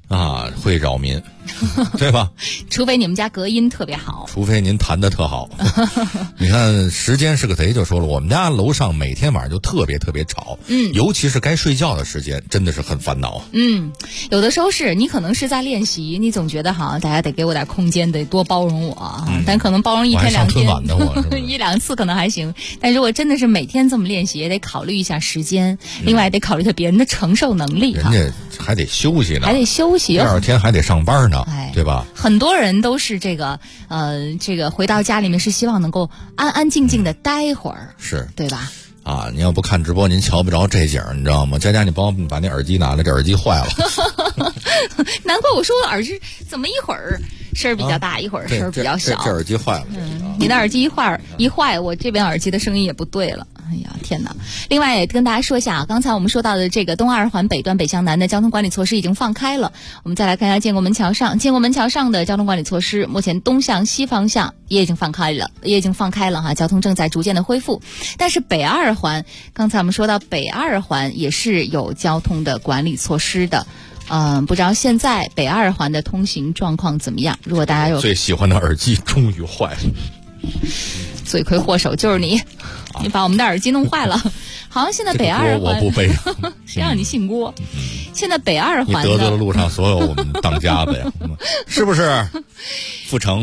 啊，会扰民，对吧？ 除非你们家隔音特别好， 除非您弹得特好。你看时间是个贼就说了，我们家楼上每天晚上就特别吵，尤其是该睡觉的时间，真的是很烦恼。 有的时候是你可能是在练习，你总觉得好像大家得给我点空间，得多包容我，但可能包容一天两天，一两次可能还行，但如果真的是每天这么练习，也得考虑一下时间，另外得考虑一下别人的承受能力， 人家还得休息呢，第二天还得上班呢，对吧？ 很多人都是这个回到家里面是希望能够安安静静的待会儿， 是对吧？ 啊，您要不看直播，您瞧不着这景，你知道吗？佳佳，你帮我把那耳机拿来，这耳机坏了。 难怪我说我耳机怎么一会儿声儿比较大，一会儿声儿比较小。 这耳机坏了。 你的耳机一坏，我这边耳机的声音也不对了。哎呀，天哪！另外也跟大家说一下刚才我们说到的这个东二环北段北向南的交通管理措施已经放开了。我们再来看一下建国门桥上的交通管理措施，目前东向西方向也已经放开了哈，交通正在逐渐的恢复。但是北二环，刚才我们说到北二环也是有交通的管理措施的。不知道现在北二环的通行状况怎么样？如果大家有最喜欢的耳机终于坏了， 罪魁祸首就是你把我们的耳机弄坏了。好像现在北二环， 我不背， 谁让你姓郭？现在北二环你得罪了路上所有我们当家的呀，是不是？阜成。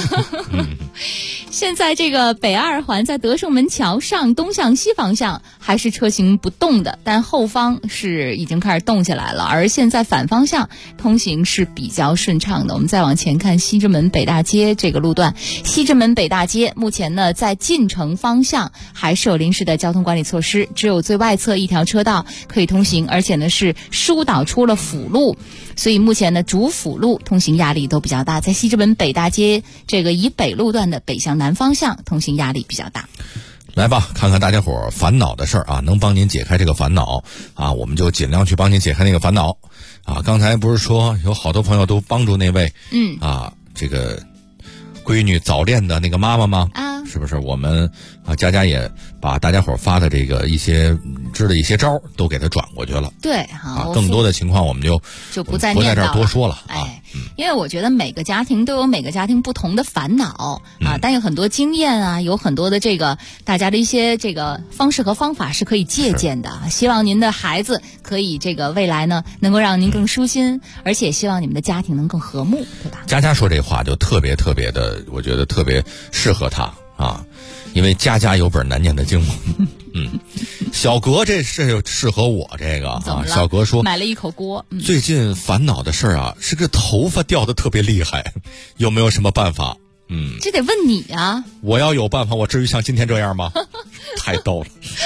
现在这个北二环在德胜门桥上东向西方向还是车行不动的，但后方是已经开始动起来了，而现在反方向通行是比较顺畅的。我们再往前看西直门北大街这个路段，西直门北大街目前呢在进城方向还是有临时的交通管理措施，只有最外侧一条车道可以通行，而且呢是疏导出了辅路，所以目前呢主辅路通行压力都比较大，在西直门北大街这个以北路段的北向南方向通行压力比较大。 来吧，看看大家伙烦恼的事儿啊，能帮您解开这个烦恼啊，我们就尽量去帮您解开那个烦恼啊。刚才不是说有好多朋友都帮助那位这个闺女早恋的那个妈妈吗？是不是我们佳佳也把大家伙发的这个一些知的一些招都给他转过去了？ 对，好， 更多的情况我们就不在这儿多说了。 因为我觉得每个家庭都有每个家庭不同的烦恼但有很多经验有很多的这个大家的一些这个方式和方法是可以借鉴的。希望您的孩子可以这个未来呢能够让您更舒心，而且希望你们的家庭能更和睦，对吧？ 佳佳说这话就特别的，我觉得特别适合他因为家家有本难念的经嘛。小格这是适合我这个小格说买了一口锅， 最近烦恼的事儿是个头发掉的特别厉害，有没有什么办法？ 这得问你啊。 我要有办法，我至于像今天这样吗？太逗了。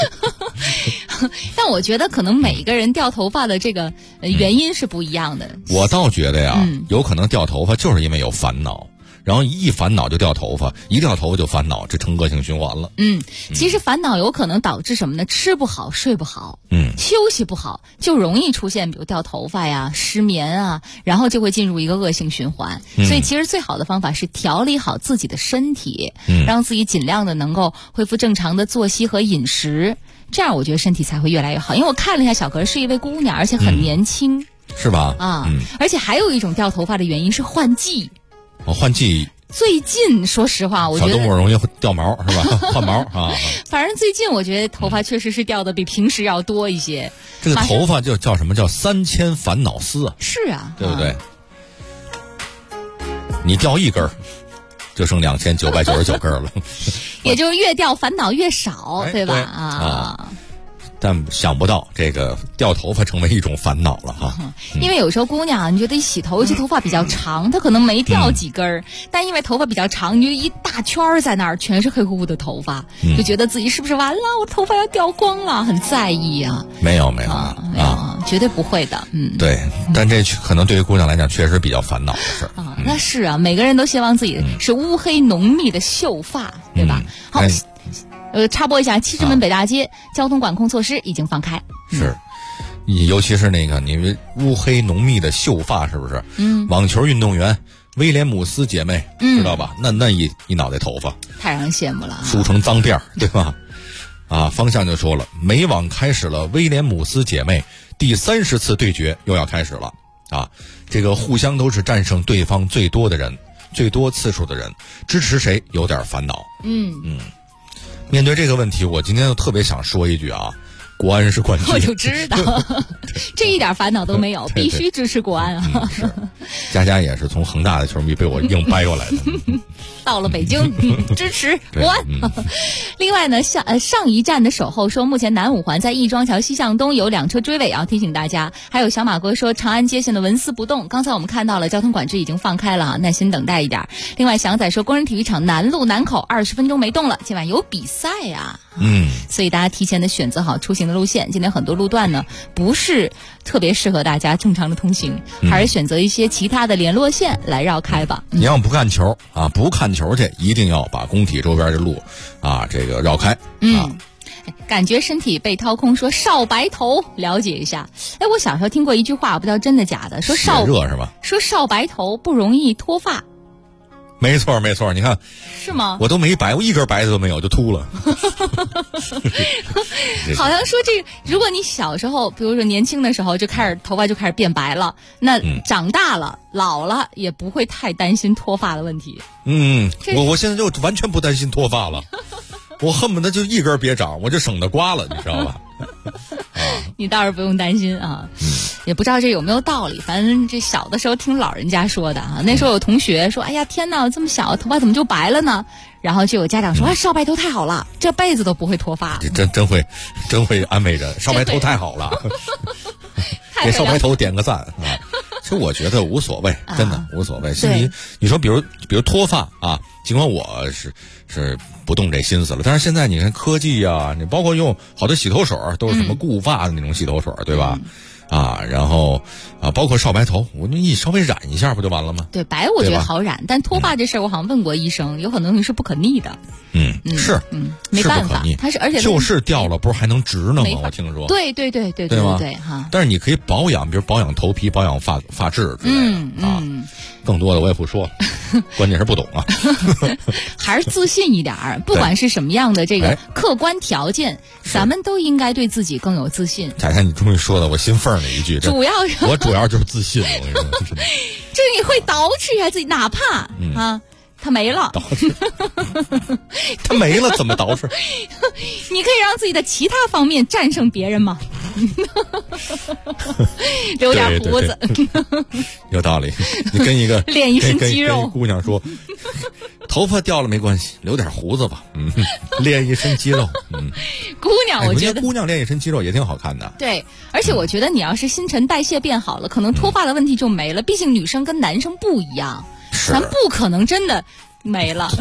但我觉得可能每一个人掉头发的这个原因是不一样的。 我倒觉得呀，有可能掉头发就是因为有烦恼。然后一烦恼就掉头发，一掉头发就烦恼，这成恶性循环了。 其实烦恼有可能导致什么呢？吃不好，睡不好，休息不好，就容易出现比如掉头发呀、失眠然后就会进入一个恶性循环。所以其实最好的方法是调理好自己的身体，让自己尽量的能够恢复正常的作息和饮食，这样我觉得身体才会越来越好。因为我看了一下小格是一位姑娘，而且很年轻， 是吧？ 而且还有一种掉头发的原因是换季。 换季， 最近说实话，我觉得小动物容易掉毛是吧？换毛反正最近我觉得头发确实是掉的比平时要多一些。 这个头发就叫什么叫3000烦恼丝啊？ 是啊， 对不对？你掉一根就剩2999根了， 也就是越掉烦恼越少，对吧？ 但想不到这个掉头发成为一种烦恼了因为有时候姑娘你觉得一洗头，尤其头发比较长，她可能没掉几根但因为头发比较长，你就一大圈在那儿全是黑乎乎的头发，就觉得自己是不是完了，我头发要掉光了，很在意没有绝对不会的。 对，但这可能对于姑娘来讲确实比较烦恼的事那是每个人都希望自己是乌黑浓密的秀发，对吧？好，插播一下，西直门北大街交通管控措施已经放开。 是，尤其是那个你乌黑浓密的秀发，是不是？网球运动员威廉姆斯姐妹，知道吧？那一脑袋头发， 太让人羡慕了， 梳成脏辫，对吧？方向就说了，美网开始了威廉姆斯姐妹第30次对决，又要开始了啊，这个互相都是战胜对方最多的人，最多次数的人，支持谁有点烦恼。面对这个问题，我今天就特别想说一句啊，国安是冠军。 我就知道这一点烦恼都没有，必须支持国安啊。 是，佳佳也是从恒大的球迷被我硬掰过来的。 到了北京，支持国安。另外呢，上一站的守候说，目前南五环在亦庄桥西向东有2车追尾，要提醒大家。还有小马哥说，长安街线的纹丝不动。刚才我们看到了交通管制已经放开了，耐心等待一点。另外，祥仔说，工人体育场南路南口20分钟没动了，今晚有比赛呀。所以大家提前的选择好出行的路线。今天很多路段呢，不是特别适合大家正常的通行，还是选择一些其他的联络线来绕开吧。 你要不看球啊，不看球去，一定要把工体周边的路啊，这个绕开。 感觉身体被掏空，说少白头，了解一下。我小时候听过一句话，不知道真的假的，说热是吧？ 说少白头不容易脱发。 没错，你看是吗？ 我都没白，我一根白的都没有就秃了。 好像说这个，如果你小时候，比如说年轻的时候就开始头发就开始变白了，那长大了、老了也不会太担心脱发的问题。 我现在就完全不担心脱发了，我恨不得就一根别长，我就省得刮了，你知道吧？ 你倒是不用担心啊。也不知道这有没有道理，反正这小的时候听老人家说的啊。那时候有同学说，哎呀天哪，这么小头发怎么就白了呢？然后就有家长说，少白头太好了，这辈子都不会脱发。 真会安慰人，少白头太好了。给少白头点个赞啊！其实我觉得无所谓，真的无所谓。你说比如脱发啊，尽管我是不动这心思了，但是现在你看科技啊，你包括用好多洗头水都是什么固发的那种洗头水，对吧？然后包括少白头，你稍微染一下不就完了吗？ 对，白我觉得好染，但脱发这事儿我好像问过医生，有很多东西是不可逆的。没办法，它是而且就是掉了，不是还能植呢吗？我听说。 对哈。 但是你可以保养，比如保养头皮、保养发质之类的更多的我也不说了，关键是不懂啊。 还是自信一点儿，不管是什么样的这个客观条件，咱们都应该对自己更有自信。 彩彩，你终于说的我心缝儿了一句，我主要就是自信，我跟你说， 就是你会捯饬一下自己，哪怕他没了， 他没了怎么捯饬？ 你可以让自己的其他方面战胜别人吗？留点胡子， 有道理。你跟一个练一身肌肉跟姑娘说，头发掉了没关系，留点胡子吧。练一身肌肉。 姑娘，我觉得姑娘练一身肌肉也挺好看的。 对，而且我觉得你要是新陈代谢变好了，可能脱发的问题就没了。毕竟女生跟男生不一样。咱不可能真的没了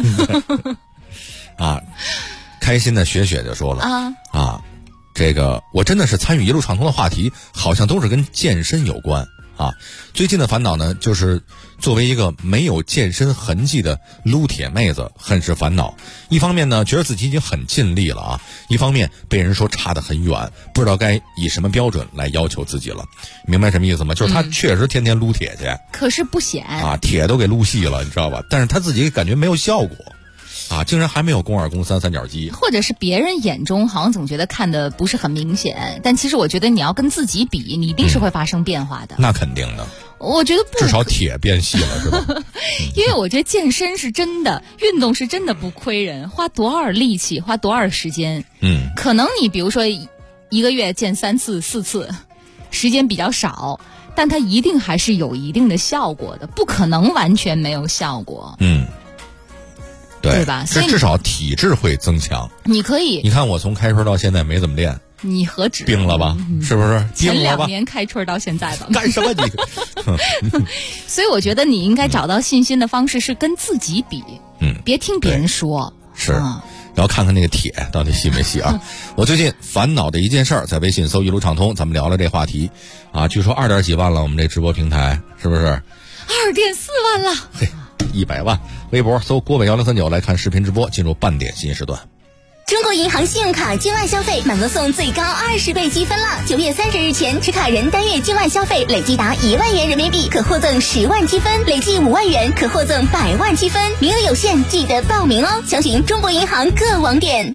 开心的雪雪就说了这个我真的是参与一路畅通的话题，好像都是跟健身有关最近的烦恼呢，就是作为一个没有健身痕迹的撸铁妹子，很是烦恼。一方面呢，觉得自己已经很尽力了一方面被人说差得很远，不知道该以什么标准来要求自己了。明白什么意思吗？就是他确实天天撸铁去， 可是不显铁都给撸细了，你知道吧？但是他自己感觉没有效果竟然还没有肱二肱三三角肌， 或者是别人眼中好像总觉得看的不是很明显，但其实我觉得你要跟自己比，你一定是会发生变化的。 那肯定的， 我觉得至少铁变细了是吧？ 因为我觉得健身是真的，运动是真的不亏人，花多少力气，花多少时间。可能你比如说一个月健3次4次，时间比较少，但它一定还是有一定的效果的，不可能完全没有效果。对吧？ 这至少体质会增强。 你可以， 你看我从开春到现在没怎么练， 你何止病了吧？是不是？ 前2年开春到现在吧？ 干什么你？ 所以我觉得你应该找到信心的方式是跟自己比，别听别人说。 是，然后看看那个铁到底细没细我最近烦恼的一件事儿，在微信搜一路畅通，咱们聊了这话题据说2点几万了，我们这直播平台是不是 ？2.4万了。 嘿，100万。微博搜郭北1039来看视频直播，进入半点新时段。 中国银行信用卡境外消费满额送最高20倍积分了！9月30日前持卡人单月境外消费累计达1万元人民币，可获赠10万积分；累计5万元可获赠100万积分。名额有限，记得报名哦！详询中国银行各网点。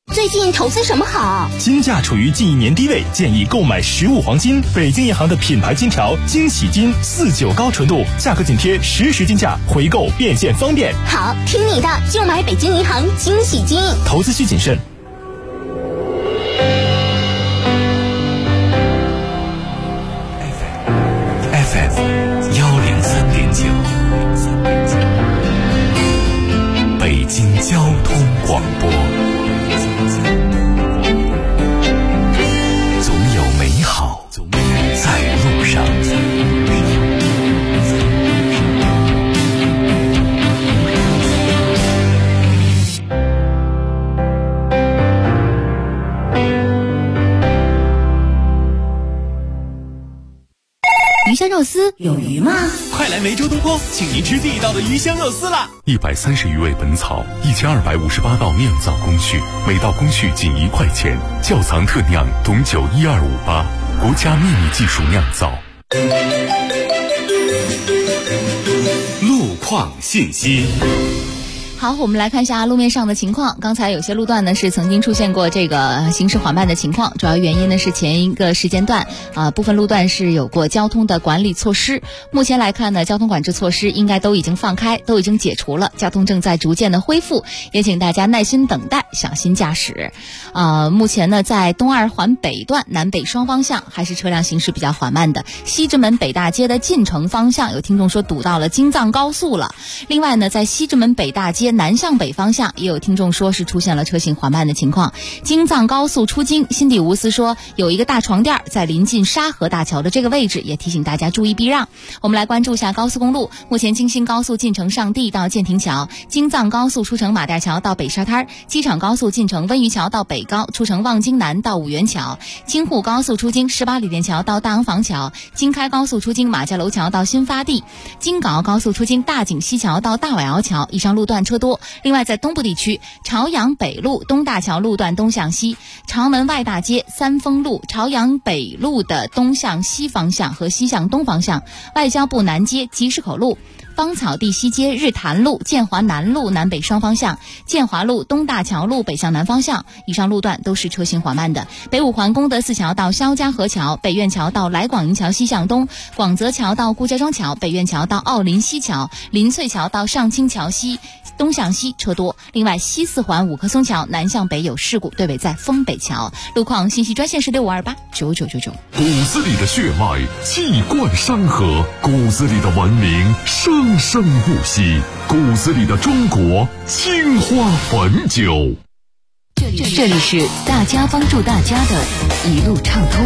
最近投资什么好？ 金价处于近1年低位，建议购买实物黄金。北京银行的品牌金条惊喜金49高纯度，价格紧贴实时金价，回购变现方便。 好，听你的，就买北京银行惊喜金。 投资需谨慎。 FM 103.9，北京交通广播。总有美好在路上。 鱼香肉丝有鱼吗？ 快来梅州东坡，请您吃地道的鱼香肉丝啦 ！130余味本草，1258道酿造工序，每道工序仅1块钱。窖藏特酿董酒12588，国家秘密技术酿造。 路况信息。 好，我们来看一下路面上的情况。刚才有些路段呢是曾经出现过这个行驶缓慢的情况，主要原因呢是前一个时间段部分路段是有过交通的管理措施。目前来看呢，交通管制措施应该都已经放开，都已经解除了，交通正在逐渐的恢复，也请大家耐心等待，小心驾驶。目前呢，在东二环北段南北双方向还是车辆行驶比较缓慢的。西直门北大街的进城方向，有听众说堵到了京藏高速了。另外呢，在西直门北大街南向北方向，也有听众说是出现了车行缓慢的情况。京藏高速出京，辛底无私说有一个大床垫在临近沙河大桥的这个位置，也提醒大家注意避让。我们来关注一下高速公路，目前京新高速进城上地到建亭桥，京藏高速出城马甸桥到北沙滩，机场高速进城温榆桥到北高，出城望京南到五原桥，京沪高速出京18里店桥到大洋房桥，京开高速出京马家楼桥到新发地，京港澳高速出京大井西桥到大崴窑桥，以上路段车多。另外在东部地区，朝阳北路东大桥路段东向西，朝门外大街三丰路朝阳北路的东向西方向和西向东方向，外交部南街集市口路芳草地西街日坛路建华南路南北双方向，建华路东大桥路北向南方向，以上路段都是车行缓慢的。北五环功德寺桥到肖家河桥，北苑桥到来广营桥西向东，广泽桥到顾家庄桥，北苑桥到奥林西桥，林翠桥到上清桥西东向西车多。另外西四环五棵松桥南向北有事故，对尾在丰北桥。路况信息专线是65289999。 骨子里的血脉气贯山河，骨子里的文明生生不息，骨子里的中国青花汾酒。 这里是大家帮助大家的一路畅通。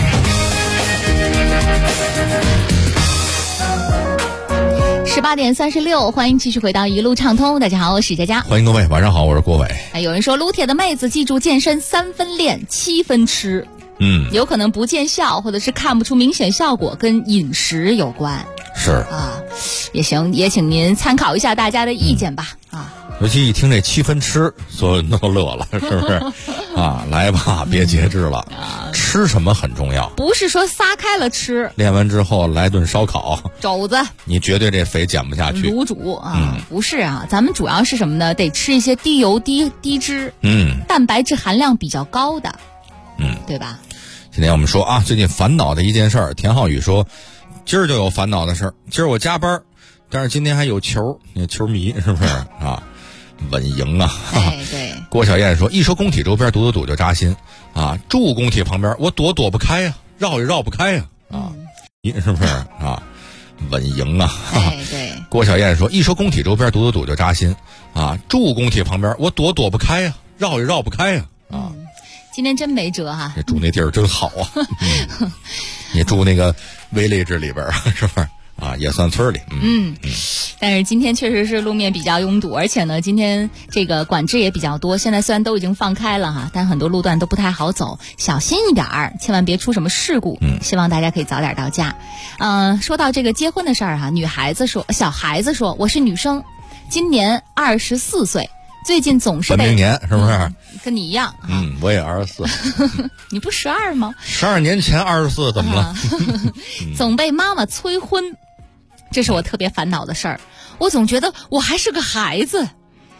18点36，欢迎继续回到一路畅通。大家好，我是佳佳。 欢迎各位，晚上好，我是郭伟。 有人说撸铁的妹子记住健身3分练7分吃，有可能不见效或者是看不出明显效果，跟饮食有关。 是啊，也行，也请您参考一下大家的意见吧。 尤其一听这7分吃，所有人都乐了，是不是？来吧，别节制了，吃什么很重要， 不是说撒开了吃。 练完之后来顿烧烤、 肘子， 你绝对这肥减不下去。 卤煮不是啊，咱们主要是什么呢？得吃一些低油低脂，蛋白质含量比较高的，对吧？ 今天我们说最近烦恼的一件事儿，田浩宇说，今儿就有烦恼的事儿，今儿我加班，但是今天还有球，你球迷是不是啊？稳赢啊！ 对。 郭小燕说，一说工体周边堵就扎心住工体旁边我躲不开呀，绕也绕不开呀你是不是啊？稳赢啊！ 对。 郭小燕说，一说工体周边堵就扎心住工体旁边我躲不开呀，绕也绕不开呀今天真没辙哈！ 这住那地儿真好啊！你住那个 village 里边是不是？也算村里。 但是今天确实是路面比较拥堵，而且呢，今天这个管制也比较多。现在虽然都已经放开了但很多路段都不太好走，小心一点儿，千万别出什么事故。希望大家可以早点到家。说到这个结婚的事儿小孩子说，我是女生，今年24岁，最近总是被本命年是不是？ 跟你一样。 我也24。 你不12吗 ？12年前24怎么了？ 总被妈妈催婚。这是我特别烦恼的事儿，我总觉得我还是个孩子，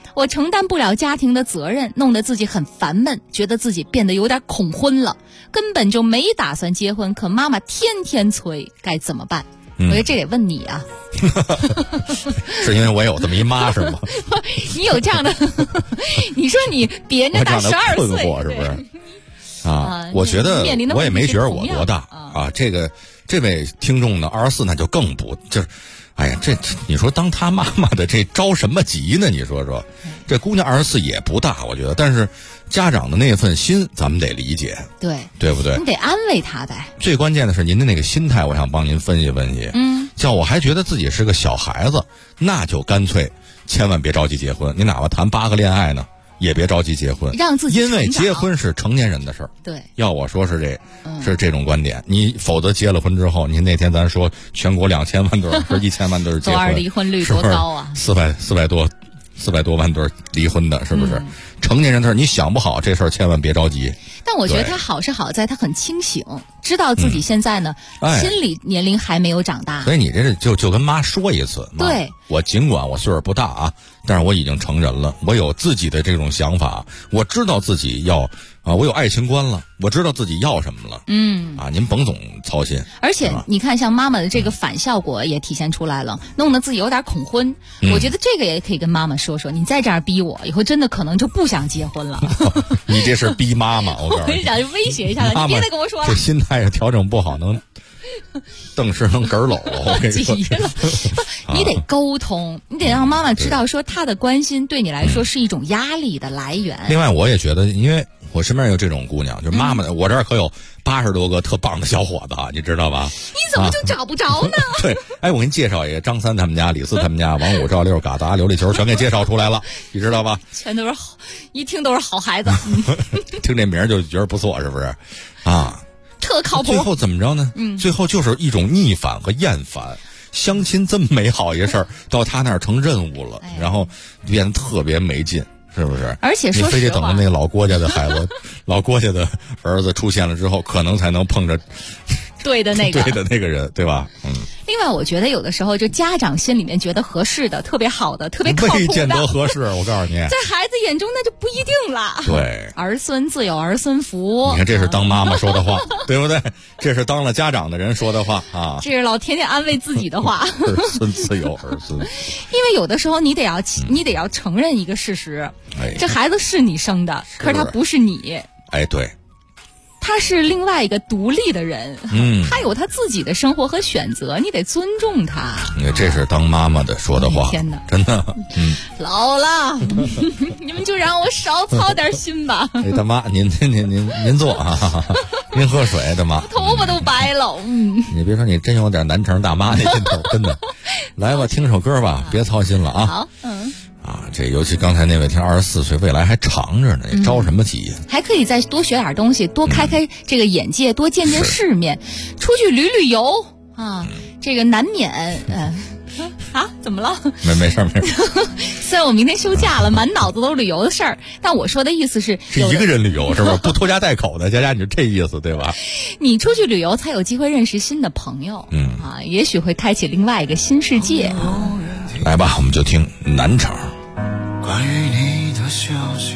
我承担不了家庭的责任，弄得自己很烦闷，觉得自己变得有点恐婚了，根本就没打算结婚，可妈妈天天催，该怎么办？我觉得这得问你啊。 是因为我有这么一妈是吗？ 你有这样的你说你比人家大12岁， 困惑是不是？我觉得我也没觉得我多大啊。这位听众呢，24那就更不就是，哎呀，这你说当他妈妈的这着什么急呢？你说说，这姑娘24也不大，我觉得，但是家长的那份心咱们得理解，对不对？ 你得安慰他呗。 最关键的是您的那个心态，我想帮您分析分析。叫我还觉得自己是个小孩子，那就干脆千万别着急结婚。你哪怕谈8个恋爱呢，也别着急结婚， 让自己因为结婚是成年人的事儿。 对， 要我说是这种观点。你否则结了婚之后，你那天咱说全国2000万对是1000万对结婚， 离婚率多高啊 ？400多万对离婚的，是不是？成年人的事儿，你想不好这事儿，千万别着急。 但我觉得他好是好在他很清醒，知道自己现在呢，心理年龄还没有长大。 所以你这就跟妈说一次， 对， 我尽管我岁数不大啊，但是我已经成人了，我有自己的这种想法，我知道自己要我有爱情观了，我知道自己要什么了。您甭总操心。 而且你看，像妈妈的这个反效果也体现出来了，弄得自己有点恐婚。我觉得这个也可以跟妈妈说说，你再这样逼我，以后真的可能就不想结婚了。 你这是逼妈妈，我想威胁一下他，你别再跟我说了。 这心态调整不好，能顿时能嗝篓。我跟你说， 你得沟通，你得让妈妈知道，说她的关心对你来说是一种压力的来源。 另外，我也觉得，因为我身边有这种姑娘，就是妈妈的，我这儿可有80多个特棒的小伙子，你知道吧？ 你怎么就找不着呢？ 对，我给你介绍一个，张三他们家、李四他们家、王五、赵六、嘎达、琉璃球，全给介绍出来了，你知道吧？ 全都是好，一听都是好孩子。 听这名就觉得不错，是不是？ 特靠谱。 最后怎么着呢？最后就是一种逆反和厌烦。相亲这么美好一事儿，到他那儿成任务了，然后变得特别没劲。是不是？ 而且说实话， 你非得等着那个老郭家的孩子、老郭家的儿子出现了之后，可能才能碰着对的那个人，对吧？ 另外，我觉得有的时候就家长心里面觉得合适的、特别好的、特别靠谱的， 未见得合适。我告诉你， 在孩子眼中那就不一定了。 对， 儿孙自有儿孙福。 你看，这是当妈妈说的话，对不对？这是当了家长的人说的话啊。 这是老天天安慰自己的话。 儿孙自有儿孙。 因为有的时候你得要承认一个事实，这孩子是你生的，可是他不是你。 对。 他是另外一个独立的人，他有他自己的生活和选择，你得尊重他。 这是当妈妈的说的话， 天哪， 真的， 老了，你们就让我少操点心吧。 大妈，您坐啊，您喝水，大妈， 头发都白了。 你别说，你真有点南城大妈那劲头，真的。来吧，听首歌吧，别操心了啊。 好， 这尤其刚才那位听24岁，未来还长着呢，你着什么急呀？ 还可以再多学点东西，多开这个眼界，多见见世面，出去旅游啊，这个难免怎么了？ 没事。 虽然我明天休假了，满脑子都是旅游的事儿，但我说的意思是一个人旅游是吧？不拖家带口的，佳佳，你就这意思对吧？ 你出去旅游才有机会认识新的朋友，也许会开启另外一个新世界。 来吧，我们就听南城。 关于你的消息，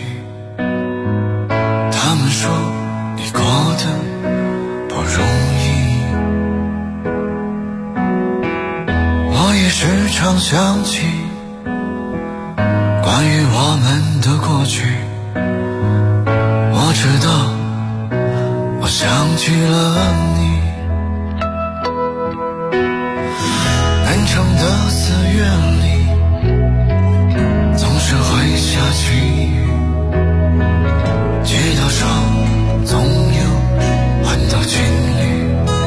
他们说你过得不容易，我也时常想起关于我们的过去，我知道我想起了你。南城的4月里总是会下起雨，街道上总有很多情侣，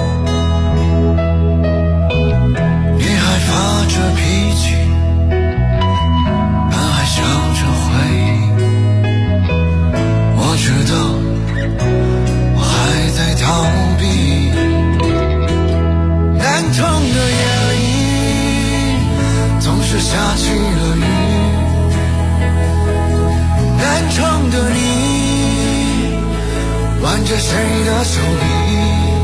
女孩发着脾气，男孩笑着回应，我知道我还在逃避。南城的夜里总是下起了雨，南城的你挽着谁的手臂，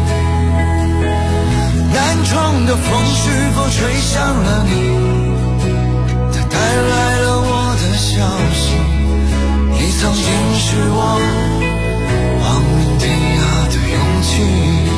南城的风是否吹向了你，它带来了我的消息。 曾经是我亡命天涯的勇气。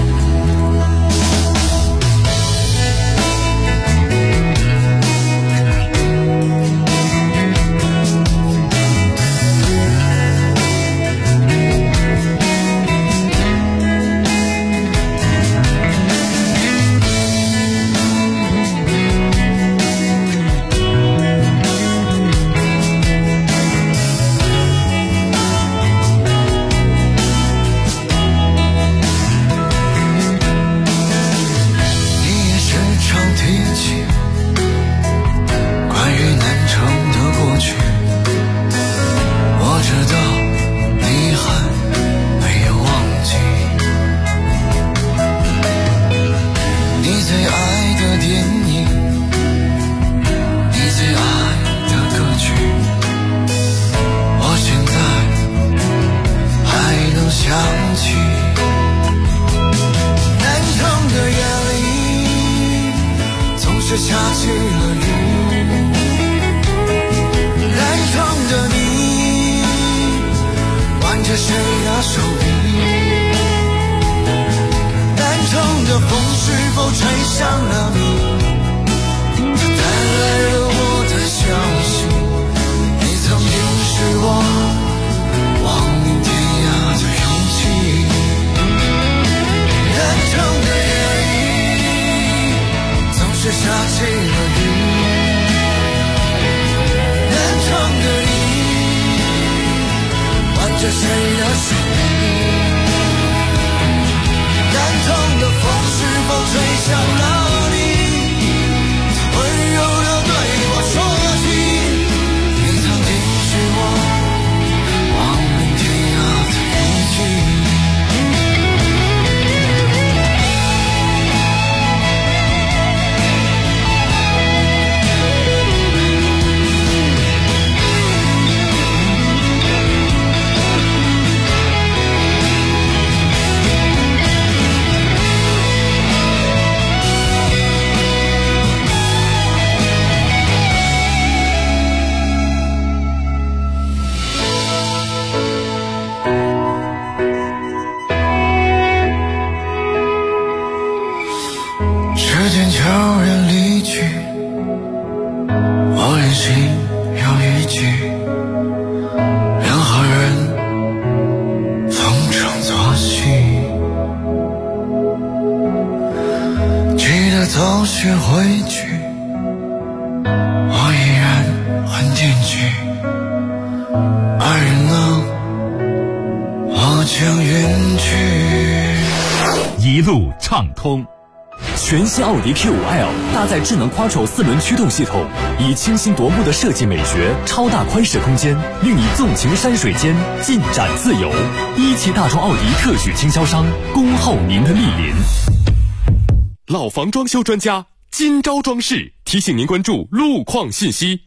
一路畅通。全新奥迪 Q5L 搭载智能 Quattro 4轮驱动系统，以清新夺目的设计美学、超大宽适空间，令你纵情山水间，尽展自由。一汽大众奥迪特许经销商，恭候您的莅临。 老房装修专家今朝装饰提醒您关注路况信息。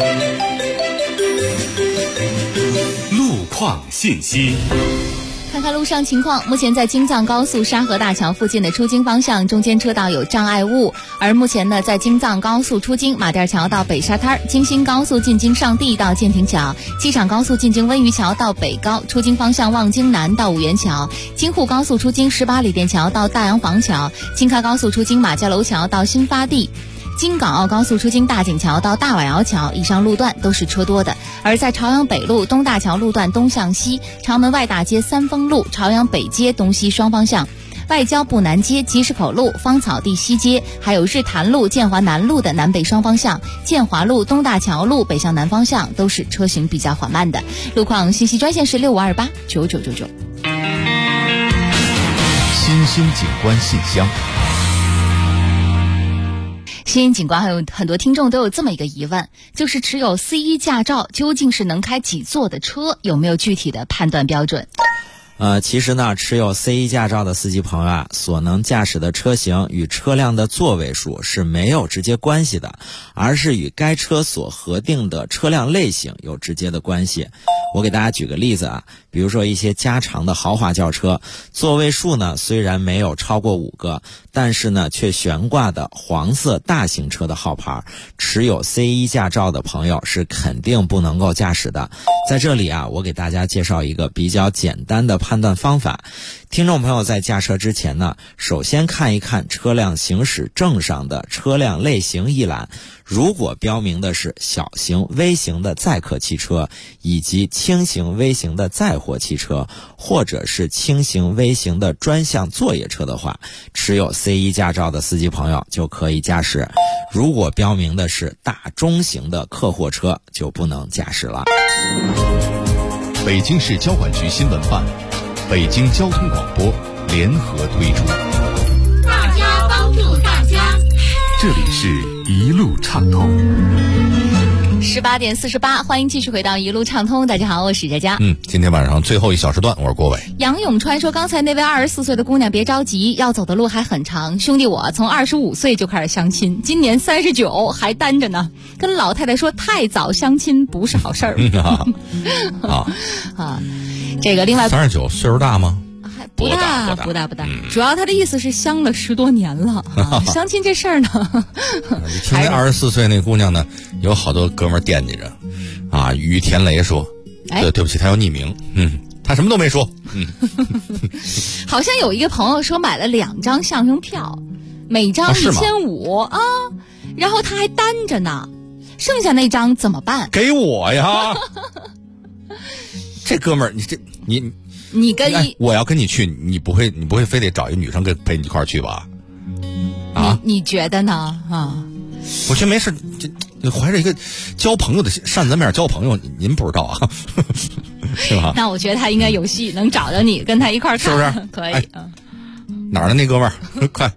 路况信息。 看看路上情况，目前在京藏高速沙河大桥附近的出京方向中间车道有障碍物，而目前呢，在京藏高速出京马甸桥到北沙滩、京新高速进京上地到建亭桥、机场高速进京温榆桥到北高，出京方向望京南到五元桥、京沪高速出京18里店桥到大洋房桥、京开高速出京马家楼桥到新发地、京港澳高速出京大井桥到大宛窑桥，以上路段都是车多的。而在朝阳北路东大桥路段东向西、长门外大街三丰路、朝阳北街东西双方向、外交部南街、集市口路、芳草地西街，还有日坛路、建华南路的南北双方向、建华路、东大桥路北向南方向都是车行比较缓慢的。路况信息专线是65289999。 新兴景观信箱。 新兴景观还有很多听众都有这么一个疑问，就是持有 C1 驾照究竟是能开几座的车，有没有具体的判断标准？ 其实呢，持有 C1 驾照的司机朋友啊，所能驾驶的车型与车辆的座位数是没有直接关系的，而是与该车所核定的车辆类型有直接的关系。我给大家举个例子啊， 比如说一些加长的豪华轿车，座位数呢虽然没有超过5个，但是呢却悬挂的黄色大型车的号牌，持有 C1 驾照的朋友是肯定不能够驾驶的。在这里啊，我给大家介绍一个比较简单的判断方法。听众朋友在驾车之前呢，首先看一看车辆行驶证上的车辆类型一览，如果标明的是小型微型的载客汽车，以及轻型微型的载货汽车，或者是轻型微型的专项作业车的话，持有 C1 驾照的司机朋友就可以驾驶。如果标明的是大中型的客货车，就不能驾驶了。 北京市交管局新闻办、北京交通广播联合推出。 大家帮助大家， 这里是一路畅通。 18点48，欢迎继续回到一路畅通。大家好，我是佳佳。 今天晚上最后一小时段，我是郭伟。 杨永川说，刚才那位24岁的姑娘别着急，要走的路还很长。兄弟，我从25岁就开始相亲，今年39还单着呢。跟老太太说，太早相亲不是好事儿。这个另外 39岁数大吗？ 不大，主要他的意思是相了10多年了相亲这事儿呢听那24岁那姑娘呢，有好多哥们儿惦记着啊。于田雷说，对不起，他要匿名，他什么都没说， 好像有一个朋友说买了2张相声票，每张1500啊，然后他还单着呢，剩下那张怎么办？ 给我呀这哥们儿，你跟我要跟你去，你不会非得找一女生陪你一块儿去吧？ 你觉得呢？ 我觉得没事，这怀着一个交朋友的善咱面交朋友，您不知道啊，是吧？ 那我觉得他应该有戏，能找着你跟他一块儿看， 是不是？ 可以。 哪儿的那哥们儿，快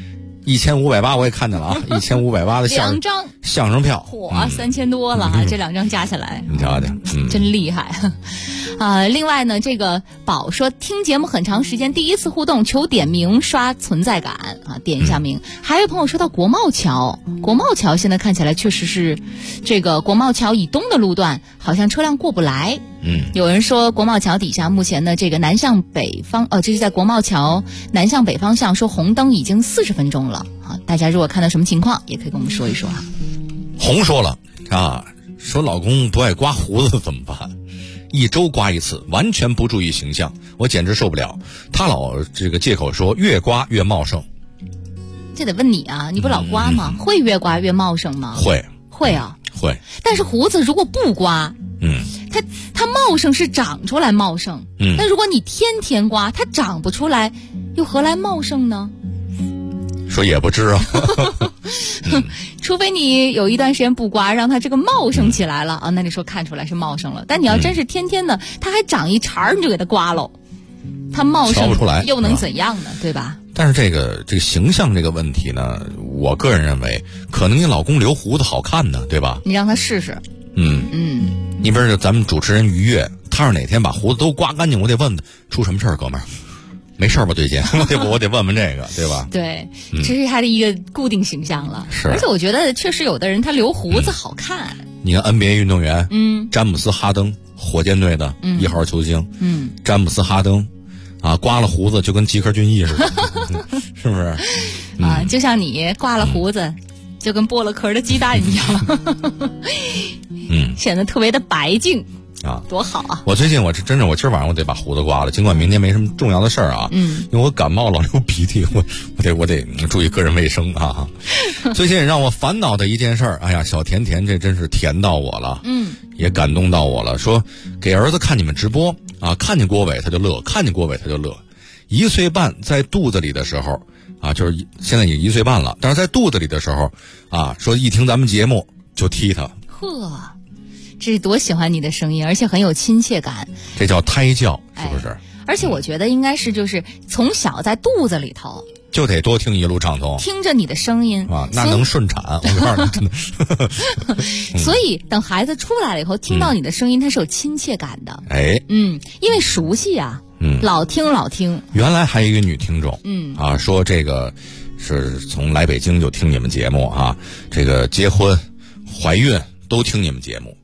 ！1580我也看见了啊，1580的 2张相声票， 嚯，3000多了这2张加起来， 你瞧瞧， 真厉害。另外呢，这个宝说听节目很长时间，第一次互动，求点名刷存在感啊，点一下名。还有朋友说到国贸桥现在看起来确实是这个国贸桥以东的路段好像车辆过不来。有人说国贸桥底下目前的这个南向北方，这是在国贸桥南向北方向，说红灯已经40分钟了啊。大家如果看到什么情况，也可以跟我们说一说啊。 红说了啊，说老公不爱刮胡子怎么办？1周刮1次，完全不注意形象，我简直受不了。他老这个借口说越刮越茂盛， 这得问你啊，你不老刮吗？会越刮越茂盛吗？会啊， 会。 但是胡子如果不刮，它茂盛是长出来茂盛，那如果你天天刮，它长不出来，又何来茂盛呢？ 说也不知啊除非你有一段时间不刮，让它这个茂盛起来了啊，那你说看出来是茂盛了。但你要真是天天的，它还长一茬你就给它刮喽，它茂盛不出来又能怎样呢？对吧？ 但是这个形象这个问题呢，我个人认为，可能你老公留胡子好看呢，对吧？ 你让他试试。 你比如咱们主持人于越，他要是哪天把胡子都刮干净，我得问他出什么事儿，哥们儿。没事吧，最近我得问问这个，对吧？ 对，这是他的一个固定形象了。 是， 而且我觉得确实有的人他留胡子好看。 你看 NBA 运动员，詹姆斯哈登，火箭队的1号球星，詹姆斯哈登，啊，刮了胡子就跟吉克隽逸似的，是不是？ 啊，就像你刮了胡子，就跟剥了壳的鸡蛋一样，显得特别的白净。 啊， 多好啊！ 我最近我今儿晚上我得把胡子刮了，尽管明天没什么重要的事儿啊，因为我感冒老流鼻涕，我得注意个人卫生啊。最近让我烦恼的一件事儿，哎呀，小甜甜这真是甜到我了，也感动到我了。说给儿子看你们直播啊，看见郭伟他就乐，看见郭伟他就乐。1岁半在肚子里的时候啊，就是现在也1岁半了，但是在肚子里的时候啊，说一听咱们节目就踢他。 呵。这是多喜欢你的声音，而且很有亲切感。 这叫胎教，是不是？ 而且我觉得应该是就是从小在肚子里头就得多听一路畅通， 听着你的声音啊，那能顺产。我告诉你，真的。 所以等孩子出来了以后，听到你的声音，他是有亲切感的。因为熟悉啊，老听。 原来还有一个女听众，说这个是从来北京就听你们节目啊，这个结婚、怀孕都听你们节目。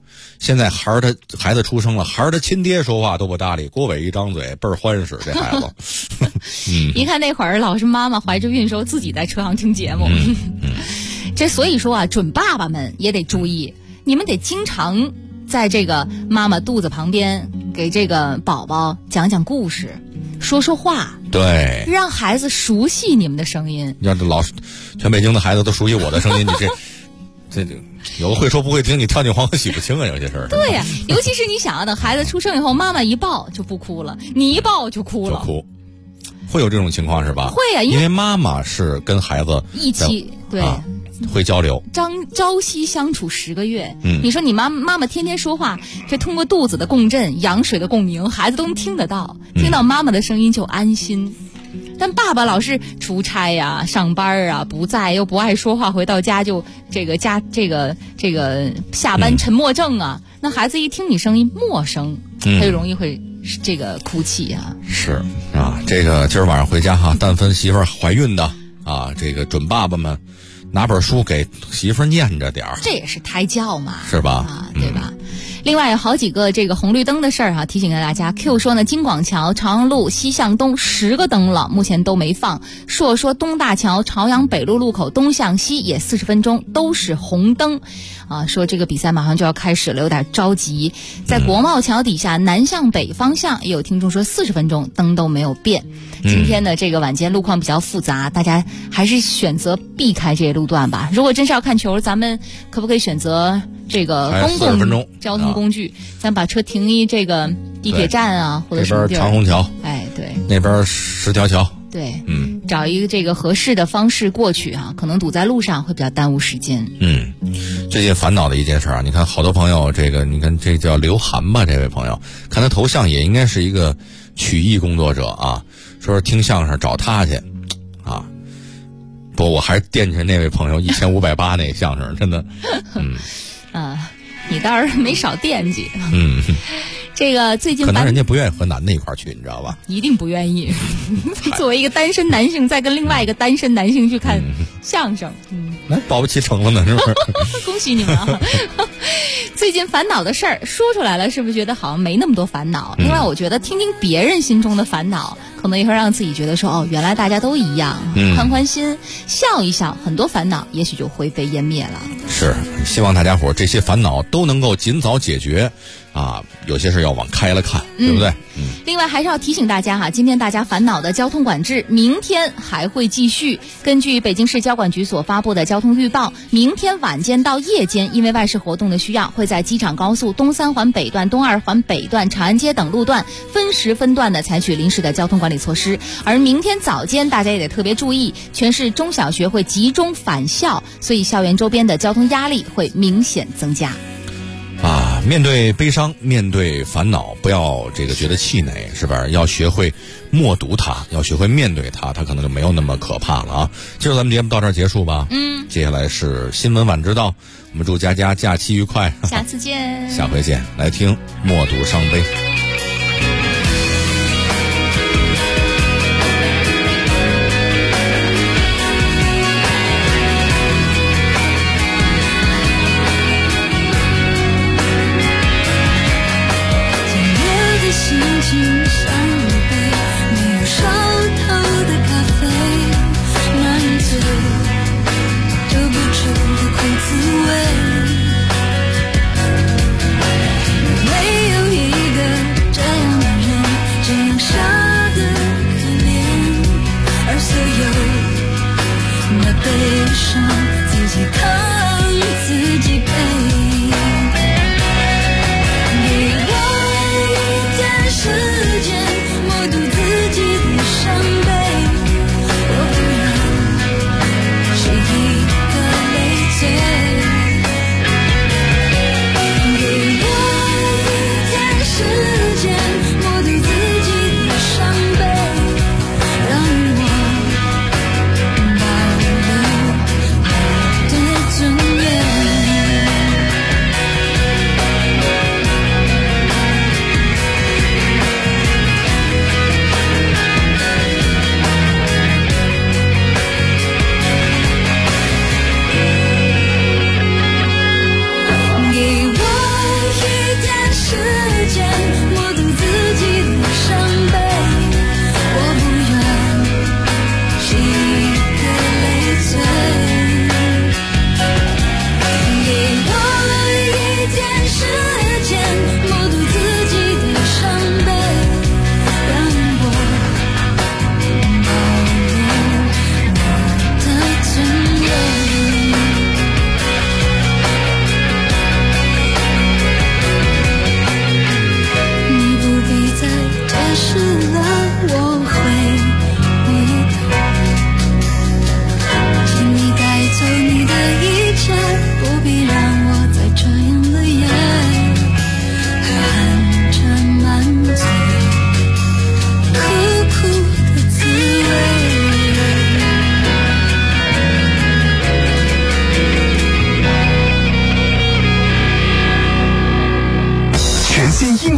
现在孩子出生了，孩儿的亲爹说话都不搭理，郭伟一张嘴倍儿欢实，这孩子。 一看那会儿老是妈妈怀着孕时候自己在车上听节目。这所以说啊，准爸爸们也得注意，你们得经常在这个妈妈肚子旁边给这个宝宝讲讲故事，说说话， 对， 让孩子熟悉你们的声音。 要是全北京的孩子都熟悉我的声音，你这有个会说不会听，你跳进黄河洗不清啊，有些事儿。 对呀，尤其是你想啊，等孩子出生以后，妈妈一抱就不哭了，你一抱就哭了， 会有这种情况是吧？ 会啊， 因为妈妈是跟孩子一起对。 会交流， 朝夕相处10个月。你说你妈妈天天说话，这通过肚子的共振、羊水的共鸣，孩子都能听得到，听到妈妈的声音就安心。但爸爸老是出差呀、上班啊，不在又不爱说话，回到家就这个下班沉默症啊，那孩子一听你声音陌生，他就容易会这个哭泣啊。 是啊，这个今儿晚上回家哈，但凡媳妇儿怀孕的啊，这个准爸爸们。拿本书给媳妇儿念着点儿， 这也是胎教嘛， 是吧？ 啊，对吧？另外有好几个这个红绿灯的事儿哈，提醒大家。Q 说呢，京广桥、朝阳路西向东10个灯了，目前都没放。说东大桥、朝阳北路路口东向西也40分钟都是红灯，啊，说这个比赛马上就要开始了，有点着急。在国贸桥底下南向北方向，也有听众说40分钟灯都没有变。今天的这个晚间路况比较复杂，大家还是选择避开这些路段吧。如果真是要看球，咱们可不可以选择这个公共交通工具？咱把车停一这个地铁站啊，或者什么地儿？ 这边长虹桥， 哎，对， 那边10条桥， 对，找一个这个合适的方式过去啊，可能堵在路上会比较耽误时间。 最近烦恼的一件事啊，你看好多朋友，这个你看这叫刘涵吧，这位朋友，看他头像也应该是一个曲艺工作者啊。说是听相声找他去，啊，不，我还是惦记那位朋友1580那相声，真的， 你倒是没少惦记，这个最近可能人家不愿意和男的一块儿去，你知道吧？ 一定不愿意。作为一个单身男性，再跟另外一个单身男性去看相声， 那保不齐成了呢，是不是？ 恭喜你们啊！最近烦恼的事儿说出来了，是不是觉得好像没那么多烦恼？另外，我觉得听听别人心中的烦恼，可能也会让自己觉得说，哦，原来大家都一样，宽宽心，笑一笑，很多烦恼也许就灰飞烟灭了。 是，希望大家伙这些烦恼都能够尽早解决。啊，有些事要往开了看，对不对？ 另外还是要提醒大家哈，今天大家烦恼的交通管制，明天还会继续。根据北京市交管局所发布的交通预报，明天晚间到夜间，因为外事活动的需要，会在机场高速东3环北段、东2环北段、长安街等路段分时分段的采取临时的交通管理措施。而明天早间，大家也得特别注意，全市中小学会集中返校，所以校园周边的交通压力会明显增加。 啊，面对悲伤，面对烦恼，不要这个觉得气馁，是吧？要学会默读它，要学会面对它，它可能就没有那么可怕了啊。今儿咱们节目到这儿结束吧。接下来是新闻晚知道，我们祝佳佳假期愉快， 下次见， 下回见。来听默读伤悲。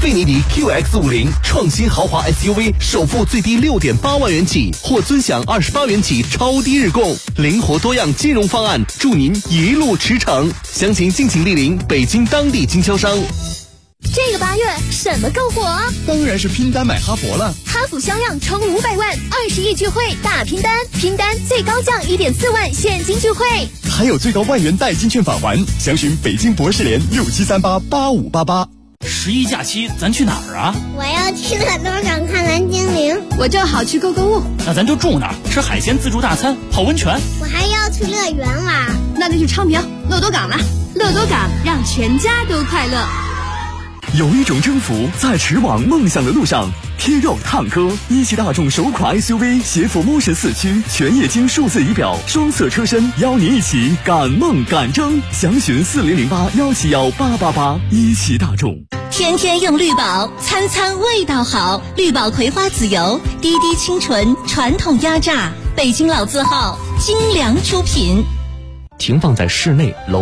费尼迪 QX50 创新豪华 SUV， 首付最低6.8万元起，或尊享28元起超低日供，灵活多样金融方案，祝您一路驰骋。详情敬请莅临北京当地经销商。 这个8月什么更火啊？ 当然是拼单买哈弗了。 哈弗销量冲500万，20亿聚会大拼单，拼单最高降1.4万现金聚会， 还有最高1万元代金券返还。详询北京博士联67388588。 11假期咱去哪儿啊？ 我要去乐多港看蓝精灵。 我正好去购物。 那咱就住那儿，吃海鲜自助大餐，泡温泉。 我还要去乐园玩。 那就去昌平乐多港了。乐多港让全家都快乐。 有一种征服在驰往梦想的路上。贴肉烫科，一汽大众首款 SUV 携辅 Motion 4驱，全液晶数字仪表，双色车身，邀您一起赶梦赶征。详询4008171888。一汽大众。 天天用绿宝，餐餐味道好。绿宝葵花籽油，滴滴清纯，传统压榨，北京老字号，精良出品。 停放在室内楼